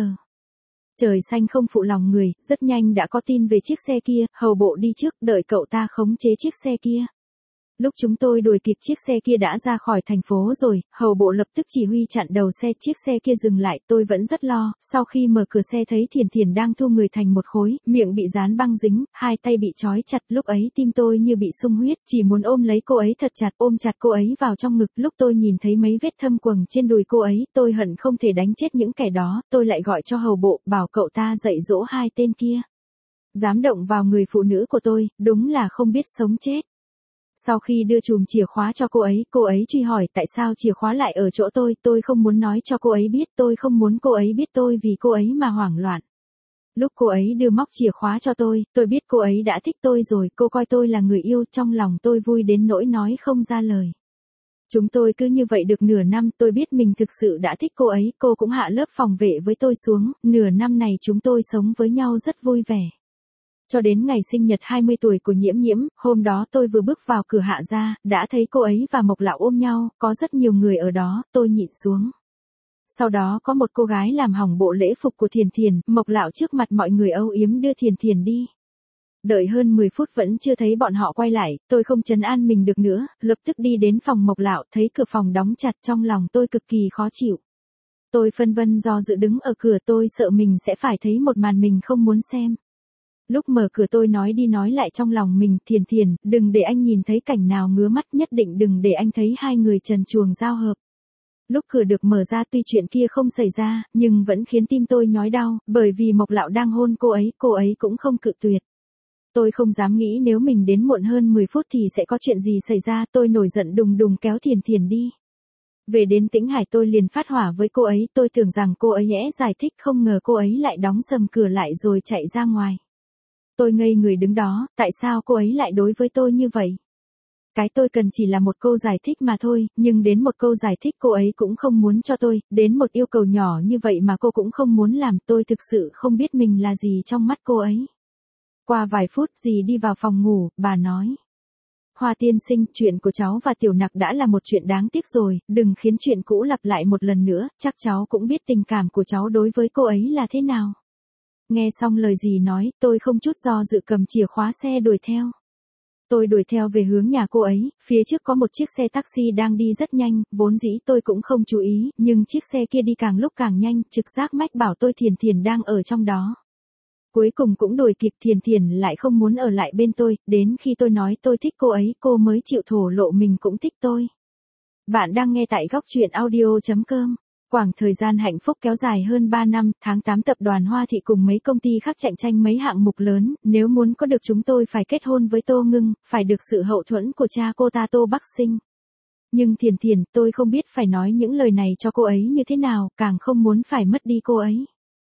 Trời xanh không phụ lòng người, rất nhanh đã có tin về chiếc xe kia, hầu bộ đi trước, đợi cậu ta khống chế chiếc xe kia. Lúc chúng tôi đuổi kịp chiếc xe kia đã ra khỏi thành phố rồi, hầu bộ lập tức chỉ huy chặn đầu xe, chiếc xe kia dừng lại, tôi vẫn rất lo, sau khi mở cửa xe thấy Thiền Thiền đang thu người thành một khối, miệng bị dán băng dính, hai tay bị trói chặt, lúc ấy tim tôi như bị sung huyết, chỉ muốn ôm lấy cô ấy thật chặt, ôm chặt cô ấy vào trong ngực, lúc tôi nhìn thấy mấy vết thâm quầng trên đùi cô ấy, tôi hận không thể đánh chết những kẻ đó, tôi lại gọi cho hầu bộ, bảo cậu ta dạy dỗ hai tên kia. Dám động vào người phụ nữ của tôi, đúng là không biết sống chết. Sau khi đưa chùm chìa khóa cho cô ấy truy hỏi tại sao chìa khóa lại ở chỗ tôi không muốn nói cho cô ấy biết, tôi không muốn cô ấy biết tôi vì cô ấy mà hoảng loạn. Lúc cô ấy đưa móc chìa khóa cho tôi biết cô ấy đã thích tôi rồi, cô coi tôi là người yêu, trong lòng tôi vui đến nỗi nói không ra lời. Chúng tôi cứ như vậy được nửa năm, tôi biết mình thực sự đã thích cô ấy, cô cũng hạ lớp phòng vệ với tôi xuống, nửa năm này chúng tôi sống với nhau rất vui vẻ. Cho đến ngày sinh nhật 20 tuổi của Nhiễm Nhiễm, hôm đó tôi vừa bước vào cửa hạ ra, đã thấy cô ấy và Mộc Lão ôm nhau, có rất nhiều người ở đó, tôi nhịn xuống. Sau đó có một cô gái làm hỏng bộ lễ phục của Thiền Thiền, Mộc Lão trước mặt mọi người âu yếm đưa Thiền Thiền đi. Đợi hơn 10 phút vẫn chưa thấy bọn họ quay lại, tôi không trấn an mình được nữa, lập tức đi đến phòng Mộc Lão, thấy cửa phòng đóng chặt, trong lòng tôi cực kỳ khó chịu. Tôi phân vân do dự đứng ở cửa, tôi sợ mình sẽ phải thấy một màn mình không muốn xem. Lúc mở cửa tôi nói đi nói lại trong lòng mình, Thiền Thiền, đừng để anh nhìn thấy cảnh nào ngứa mắt, nhất định đừng để anh thấy hai người trần truồng giao hợp. Lúc cửa được mở ra tuy chuyện kia không xảy ra, nhưng vẫn khiến tim tôi nhói đau, bởi vì Mộc Lão đang hôn cô ấy cũng không cự tuyệt. Tôi không dám nghĩ nếu mình đến muộn hơn 10 phút thì sẽ có chuyện gì xảy ra, tôi nổi giận đùng đùng kéo Thiền Thiền đi. Về đến Tĩnh Hải tôi liền phát hỏa với cô ấy, tôi tưởng rằng cô ấy giải thích, không ngờ cô ấy lại đóng sầm cửa lại rồi chạy ra ngoài. Tôi ngây người đứng đó, tại sao cô ấy lại đối với tôi như vậy? Cái tôi cần chỉ là một câu giải thích mà thôi, nhưng đến một câu giải thích cô ấy cũng không muốn cho tôi, đến một yêu cầu nhỏ như vậy mà cô cũng không muốn làm, tôi thực sự không biết mình là gì trong mắt cô ấy. Qua vài phút dì đi vào phòng ngủ, bà nói. Hoa tiên sinh, chuyện của cháu và Tiểu Nặc đã là một chuyện đáng tiếc rồi, đừng khiến chuyện cũ lặp lại một lần nữa, chắc cháu cũng biết tình cảm của cháu đối với cô ấy là thế nào. Nghe xong lời dì nói, tôi không chút do dự cầm chìa khóa xe đuổi theo. Tôi đuổi theo về hướng nhà cô ấy, phía trước có một chiếc xe taxi đang đi rất nhanh, vốn dĩ tôi cũng không chú ý, nhưng chiếc xe kia đi càng lúc càng nhanh, trực giác mách bảo tôi Thiền Thiền đang ở trong đó. Cuối cùng cũng đuổi kịp, Thiền Thiền lại không muốn ở lại bên tôi, đến khi tôi nói tôi thích cô ấy, cô mới chịu thổ lộ mình cũng thích tôi. Bạn đang nghe tại góc truyện audio.com. Khoảng thời gian hạnh phúc kéo dài hơn 3 năm, tháng 8 tập đoàn Hoa Thị cùng mấy công ty khác cạnh tranh mấy hạng mục lớn, nếu muốn có được chúng tôi phải kết hôn với Tô Ngưng, phải được sự hậu thuẫn của cha cô ta Tô Bắc Sinh. Nhưng Thiền Thiền, tôi không biết phải nói những lời này cho cô ấy như thế nào, càng không muốn phải mất đi cô ấy.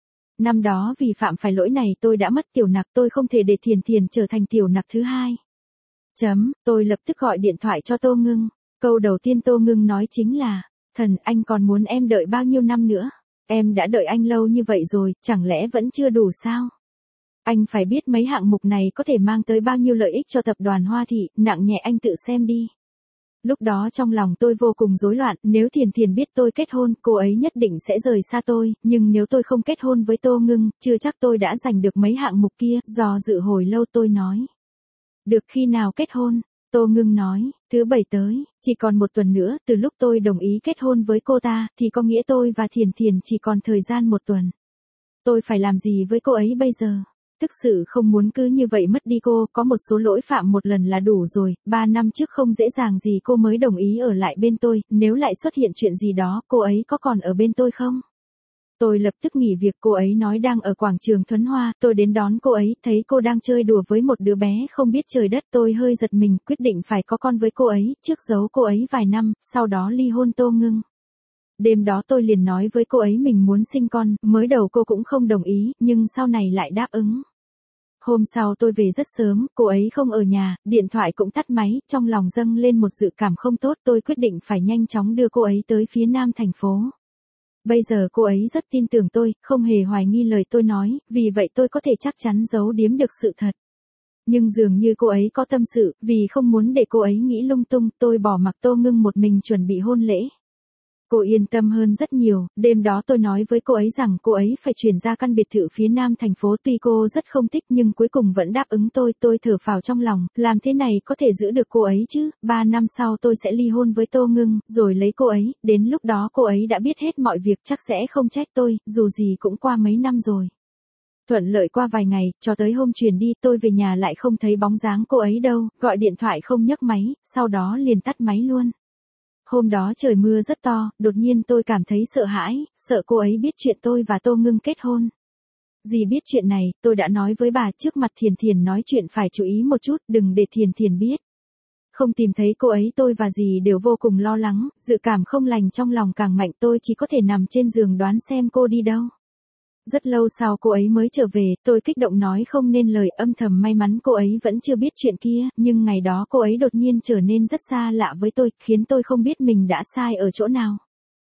Năm đó vì phạm phải lỗi này tôi đã mất Tiểu Nặc, tôi không thể để Thiền Thiền trở thành Tiểu Nặc thứ hai. Tôi lập tức gọi điện thoại cho Tô Ngưng. Câu đầu tiên Tô Ngưng nói chính là, thần, anh còn muốn em đợi bao nhiêu năm nữa? Em đã đợi anh lâu như vậy rồi, chẳng lẽ vẫn chưa đủ sao? Anh phải biết mấy hạng mục này có thể mang tới bao nhiêu lợi ích cho tập đoàn Hoa Thị, nặng nhẹ anh tự xem đi. Lúc đó trong lòng tôi vô cùng rối loạn, nếu Thiền Thiền biết tôi kết hôn, cô ấy nhất định sẽ rời xa tôi, nhưng nếu tôi không kết hôn với Tô Ngưng, chưa chắc tôi đã giành được mấy hạng mục kia, do dự hồi lâu tôi nói. Được khi nào kết hôn? Tô Ngưng nói, thứ 7 tới, chỉ còn một tuần nữa, từ lúc tôi đồng ý kết hôn với cô ta, thì có nghĩa tôi và Thiền Thiền chỉ còn thời gian một tuần. Tôi phải làm gì với cô ấy bây giờ? Thực sự không muốn cứ như vậy mất đi cô, có một số lỗi phạm một lần là đủ rồi, 3 năm trước không dễ dàng gì cô mới đồng ý ở lại bên tôi, nếu lại xuất hiện chuyện gì đó, cô ấy có còn ở bên tôi không? Tôi lập tức nghỉ việc, cô ấy nói đang ở quảng trường Thuấn Hoa, tôi đến đón cô ấy, thấy cô đang chơi đùa với một đứa bé không biết trời đất, tôi hơi giật mình, quyết định phải có con với cô ấy, trước giấu cô ấy vài năm, sau đó ly hôn Tô Ngưng. Đêm đó tôi liền nói với cô ấy mình muốn sinh con, mới đầu cô cũng không đồng ý, nhưng sau này lại đáp ứng. Hôm sau tôi về rất sớm, cô ấy không ở nhà, điện thoại cũng tắt máy, trong lòng dâng lên một dự cảm không tốt, tôi quyết định phải nhanh chóng đưa cô ấy tới phía nam thành phố. Bây giờ cô ấy rất tin tưởng tôi, không hề hoài nghi lời tôi nói, vì vậy tôi có thể chắc chắn giấu giếm được sự thật. Nhưng dường như cô ấy có tâm sự, vì không muốn để cô ấy nghĩ lung tung, tôi bỏ mặc Tô Ngưng một mình chuẩn bị hôn lễ. Cô yên tâm hơn rất nhiều, đêm đó tôi nói với cô ấy rằng cô ấy phải chuyển ra căn biệt thự phía nam thành phố, tuy cô rất không thích nhưng cuối cùng vẫn đáp ứng tôi thở phào trong lòng, làm thế này có thể giữ được cô ấy chứ, 3 năm sau tôi sẽ ly hôn với Tô Ngưng, rồi lấy cô ấy, đến lúc đó cô ấy đã biết hết mọi việc chắc sẽ không trách tôi, dù gì cũng qua mấy năm rồi. Thuận lợi qua vài ngày, cho tới hôm chuyển đi tôi về nhà lại không thấy bóng dáng cô ấy đâu, gọi điện thoại không nhấc máy, sau đó liền tắt máy luôn. Hôm đó trời mưa rất to, đột nhiên tôi cảm thấy sợ hãi, sợ cô ấy biết chuyện tôi và Tô Ngưng kết hôn. Dì biết chuyện này, tôi đã nói với bà trước mặt Thiền Thiền nói chuyện phải chú ý một chút, đừng để Thiền Thiền biết. Không tìm thấy cô ấy tôi và dì đều vô cùng lo lắng, dự cảm không lành trong lòng càng mạnh tôi chỉ có thể nằm trên giường đoán xem cô đi đâu. Rất lâu sau cô ấy mới trở về, tôi kích động nói không nên lời, âm thầm may mắn cô ấy vẫn chưa biết chuyện kia, nhưng ngày đó cô ấy đột nhiên trở nên rất xa lạ với tôi, khiến tôi không biết mình đã sai ở chỗ nào.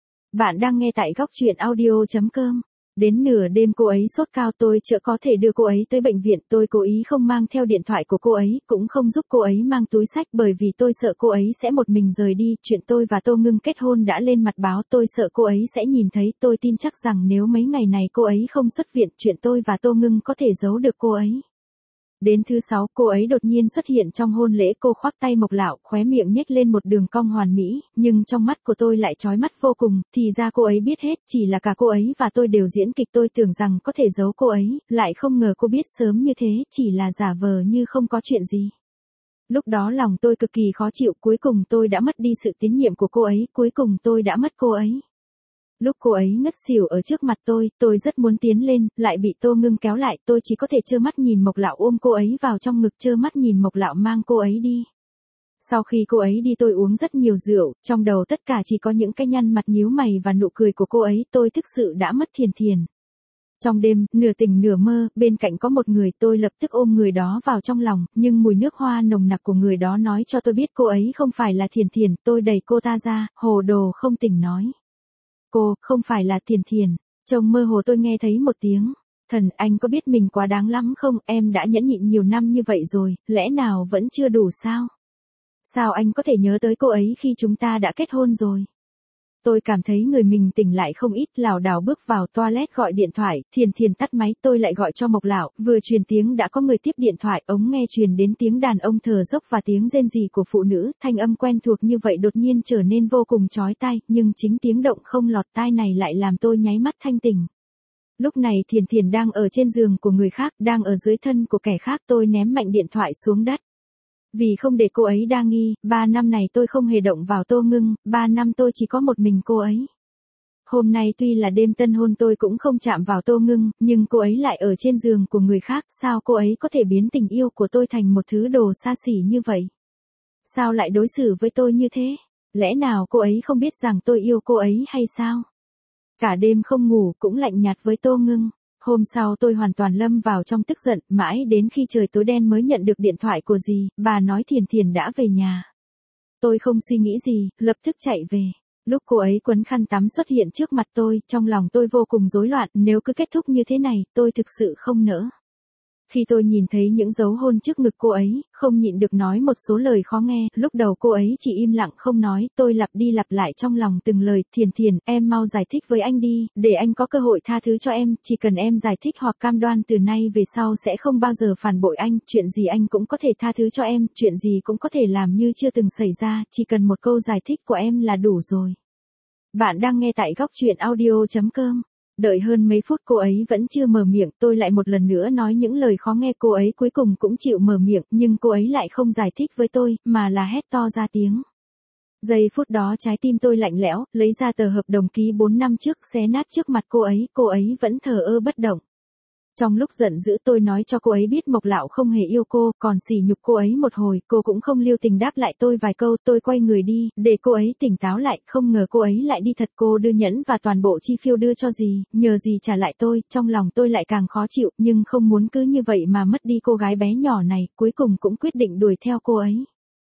Bạn đang nghe tại góc truyện audio.com. Đến nửa đêm cô ấy sốt cao, tôi chợ có thể đưa cô ấy tới bệnh viện, tôi cố ý không mang theo điện thoại của cô ấy, cũng không giúp cô ấy mang túi xách bởi vì tôi sợ cô ấy sẽ một mình rời đi, chuyện tôi và Tô Ngưng kết hôn đã lên mặt báo, tôi sợ cô ấy sẽ nhìn thấy, tôi tin chắc rằng nếu mấy ngày này cô ấy không xuất viện, chuyện tôi và Tô Ngưng có thể giấu được cô ấy. Đến thứ 6, cô ấy đột nhiên xuất hiện trong hôn lễ, cô khoác tay Mộc Lão, khóe miệng nhếch lên một đường cong hoàn mỹ, nhưng trong mắt của tôi lại chói mắt vô cùng, thì ra cô ấy biết hết, chỉ là cả cô ấy và tôi đều diễn kịch, tôi tưởng rằng có thể giấu cô ấy, lại không ngờ cô biết sớm như thế, chỉ là giả vờ như không có chuyện gì. Lúc đó lòng tôi cực kỳ khó chịu, cuối cùng tôi đã mất đi sự tín nhiệm của cô ấy, cuối cùng tôi đã mất cô ấy. Lúc cô ấy ngất xỉu ở trước mặt tôi rất muốn tiến lên, lại bị Tô Ngưng kéo lại, tôi chỉ có thể trơ mắt nhìn Mộc Lão ôm cô ấy vào trong ngực, trơ mắt nhìn Mộc Lão mang cô ấy đi. Sau khi cô ấy đi tôi uống rất nhiều rượu, trong đầu tất cả chỉ có những cái nhăn mặt nhíu mày và nụ cười của cô ấy, tôi thực sự đã mất Thiền Thiền. Trong đêm, nửa tỉnh nửa mơ, bên cạnh có một người, tôi lập tức ôm người đó vào trong lòng, nhưng mùi nước hoa nồng nặc của người đó nói cho tôi biết cô ấy không phải là Thiền Thiền, tôi đẩy cô ta ra, hồ đồ không tỉnh nói. Cô, không phải là Thiền Thiền. Trong mơ hồ tôi nghe thấy một tiếng. Thần, anh có biết mình quá đáng lắm không, em đã nhẫn nhịn nhiều năm như vậy rồi, lẽ nào vẫn chưa đủ sao? Sao anh có thể nhớ tới cô ấy khi chúng ta đã kết hôn rồi? Tôi cảm thấy người mình tỉnh lại không ít, lảo đảo bước vào toilet gọi điện thoại, Thiền Thiền tắt máy, tôi lại gọi cho Mộc Lão, vừa truyền tiếng đã có người tiếp điện thoại, ống nghe truyền đến tiếng đàn ông thở dốc và tiếng rên rỉ của phụ nữ, thanh âm quen thuộc như vậy đột nhiên trở nên vô cùng chói tai, nhưng chính tiếng động không lọt tai này lại làm tôi nháy mắt thanh tỉnh. Lúc này Thiền Thiền đang ở trên giường của người khác, đang ở dưới thân của kẻ khác, tôi ném mạnh điện thoại xuống đất. Vì không để cô ấy đa nghi, 3 năm này tôi không hề động vào Tô Ngưng, 3 năm tôi chỉ có một mình cô ấy. Hôm nay tuy là đêm tân hôn tôi cũng không chạm vào Tô Ngưng, nhưng cô ấy lại ở trên giường của người khác, sao cô ấy có thể biến tình yêu của tôi thành một thứ đồ xa xỉ như vậy? Sao lại đối xử với tôi như thế? Lẽ nào cô ấy không biết rằng tôi yêu cô ấy hay sao? Cả đêm không ngủ, cũng lạnh nhạt với Tô Ngưng. Hôm sau tôi hoàn toàn lâm vào trong tức giận, mãi đến khi trời tối đen mới nhận được điện thoại của dì, bà nói Thiền Thiền đã về nhà. Tôi không suy nghĩ gì, lập tức chạy về. Lúc cô ấy quấn khăn tắm xuất hiện trước mặt tôi, trong lòng tôi vô cùng rối loạn, nếu cứ kết thúc như thế này, tôi thực sự không nỡ. Khi tôi nhìn thấy những dấu hôn trước ngực cô ấy, không nhịn được nói một số lời khó nghe, lúc đầu cô ấy chỉ im lặng không nói, tôi lặp đi lặp lại trong lòng từng lời, Thiền Thiền, em mau giải thích với anh đi, để anh có cơ hội tha thứ cho em, chỉ cần em giải thích hoặc cam đoan từ nay về sau sẽ không bao giờ phản bội anh, chuyện gì anh cũng có thể tha thứ cho em, chuyện gì cũng có thể làm như chưa từng xảy ra, chỉ cần một câu giải thích của em là đủ rồi. Bạn đang nghe tại góc truyện audio.com. Đợi hơn mấy phút cô ấy vẫn chưa mở miệng, tôi lại một lần nữa nói những lời khó nghe, cô ấy cuối cùng cũng chịu mở miệng, nhưng cô ấy lại không giải thích với tôi, mà là hét to ra tiếng. Giây phút đó trái tim tôi lạnh lẽo, lấy ra tờ hợp đồng ký 4 năm trước, xé nát trước mặt cô ấy vẫn thờ ơ bất động. Trong lúc giận dữ tôi nói cho cô ấy biết Mộc Lão không hề yêu cô, còn sỉ nhục cô ấy một hồi, cô cũng không lưu tình đáp lại tôi vài câu, tôi quay người đi, để cô ấy tỉnh táo lại, không ngờ cô ấy lại đi thật, cô đưa nhẫn và toàn bộ chi phiếu đưa cho dì, nhờ dì trả lại tôi, trong lòng tôi lại càng khó chịu, nhưng không muốn cứ như vậy mà mất đi cô gái bé nhỏ này, cuối cùng cũng quyết định đuổi theo cô ấy.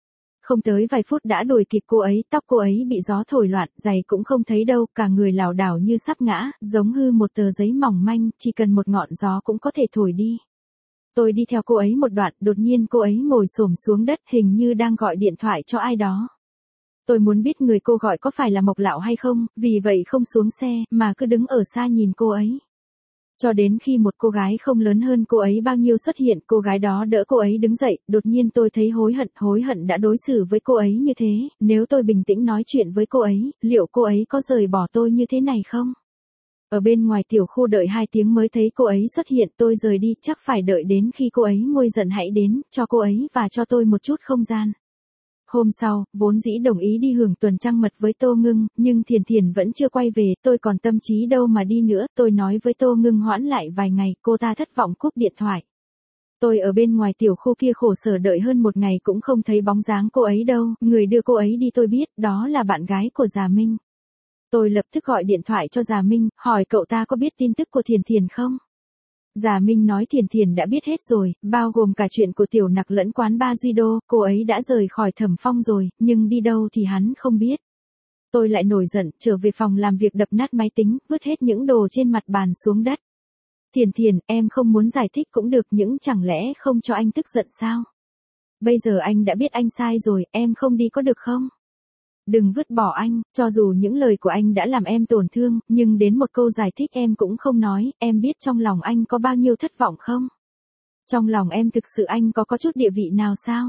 Không tới vài phút đã đuổi kịp cô ấy, tóc cô ấy bị gió thổi loạn, giày cũng không thấy đâu, cả người lảo đảo như sắp ngã, giống hư một tờ giấy mỏng manh, chỉ cần một ngọn gió cũng có thể thổi đi. Tôi đi theo cô ấy một đoạn, đột nhiên cô ấy ngồi xổm xuống đất, hình như đang gọi điện thoại cho ai đó. Tôi muốn biết người cô gọi có phải là Mộc Lạo hay không, vì vậy không xuống xe, mà cứ đứng ở xa nhìn cô ấy. Cho đến khi một cô gái không lớn hơn cô ấy bao nhiêu xuất hiện, cô gái đó đỡ cô ấy đứng dậy, đột nhiên tôi thấy hối hận đã đối xử với cô ấy như thế, nếu tôi bình tĩnh nói chuyện với cô ấy, liệu cô ấy có rời bỏ tôi như thế này không? Ở bên ngoài tiểu khu đợi 2 tiếng mới thấy cô ấy xuất hiện, tôi rời đi, chắc phải đợi đến khi cô ấy nguôi giận hãy đến, cho cô ấy và cho tôi một chút không gian. Hôm sau, vốn dĩ đồng ý đi hưởng tuần trăng mật với Tô Ngưng, nhưng Thiền Thiền vẫn chưa quay về, tôi còn tâm trí đâu mà đi nữa, tôi nói với Tô Ngưng hoãn lại vài ngày, cô ta thất vọng cúp điện thoại. Tôi ở bên ngoài tiểu khu kia khổ sở đợi hơn 1 ngày cũng không thấy bóng dáng cô ấy đâu, người đưa cô ấy đi tôi biết, đó là bạn gái của Già Minh. Tôi lập tức gọi điện thoại cho Già Minh, hỏi cậu ta có biết tin tức của Thiền Thiền không? Già Minh nói Thiền Thiền đã biết hết rồi, bao gồm cả chuyện của Tiểu Nặc lẫn quán bar Duy Đô, cô ấy đã rời khỏi Thẩm Phong rồi, nhưng đi đâu thì hắn không biết. Tôi lại nổi giận, trở về phòng làm việc đập nát máy tính, vứt hết những đồ trên mặt bàn xuống đất. Thiền Thiền, em không muốn giải thích cũng được, nhưng chẳng lẽ không cho anh tức giận sao? Bây giờ anh đã biết anh sai rồi, em không đi có được không? Đừng vứt bỏ anh, cho dù những lời của anh đã làm em tổn thương, nhưng đến một câu giải thích em cũng không nói, em biết trong lòng anh có bao nhiêu thất vọng không? Trong lòng em thực sự anh có chút địa vị nào sao?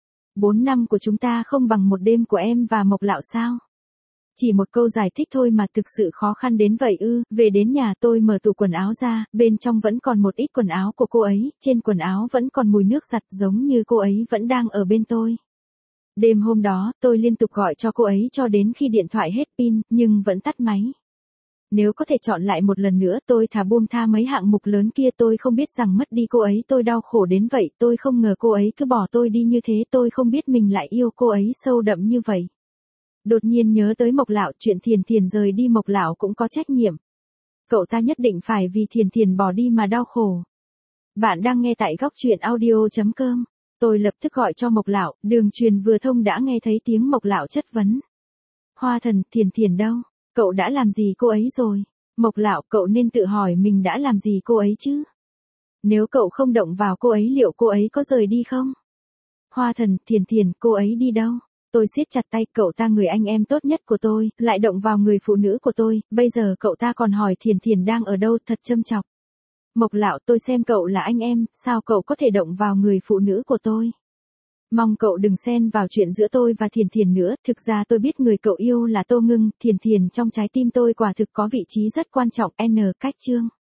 4 năm của chúng ta không bằng một đêm của em và Mộc Lạo sao? Chỉ một câu giải thích thôi mà thực sự khó khăn đến vậy ư? Về đến nhà tôi mở tủ quần áo ra, bên trong vẫn còn một ít quần áo của cô ấy, trên quần áo vẫn còn mùi nước giặt giống như cô ấy vẫn đang ở bên tôi. Đêm hôm đó, tôi liên tục gọi cho cô ấy cho đến khi điện thoại hết pin, nhưng vẫn tắt máy. Nếu có thể chọn lại một lần nữa tôi thà buông tha mấy hạng mục lớn kia, tôi không biết rằng mất đi cô ấy tôi đau khổ đến vậy, tôi không ngờ cô ấy cứ bỏ tôi đi như thế, tôi không biết mình lại yêu cô ấy sâu đậm như vậy. Đột nhiên nhớ tới Mộc Lạo, chuyện Thiền Thiền rời đi Mộc Lạo cũng có trách nhiệm. Cậu ta nhất định phải vì Thiền Thiền bỏ đi mà đau khổ. Bạn đang nghe tại góc truyện audio.com. Tôi lập tức gọi cho Mộc Lạo, đường truyền vừa thông đã nghe thấy tiếng Mộc Lạo chất vấn. Hoa Thần, Thiền Thiền đâu? Cậu đã làm gì cô ấy rồi? Mộc Lạo, cậu nên tự hỏi mình đã làm gì cô ấy chứ? Nếu cậu không động vào cô ấy liệu cô ấy có rời đi không? Hoa Thần, Thiền Thiền, cô ấy đi đâu? Tôi siết chặt tay, cậu ta người anh em tốt nhất của tôi, lại động vào người phụ nữ của tôi, bây giờ cậu ta còn hỏi Thiền Thiền đang ở đâu, thật châm chọc. Mộc Lạo, tôi xem cậu là anh em, sao cậu có thể động vào người phụ nữ của tôi? Mong cậu đừng xen vào chuyện giữa tôi và Thiền Thiền nữa, thực ra tôi biết người cậu yêu là Tô Ngưng, Thiền Thiền trong trái tim tôi quả thực có vị trí rất quan trọng, cách chương.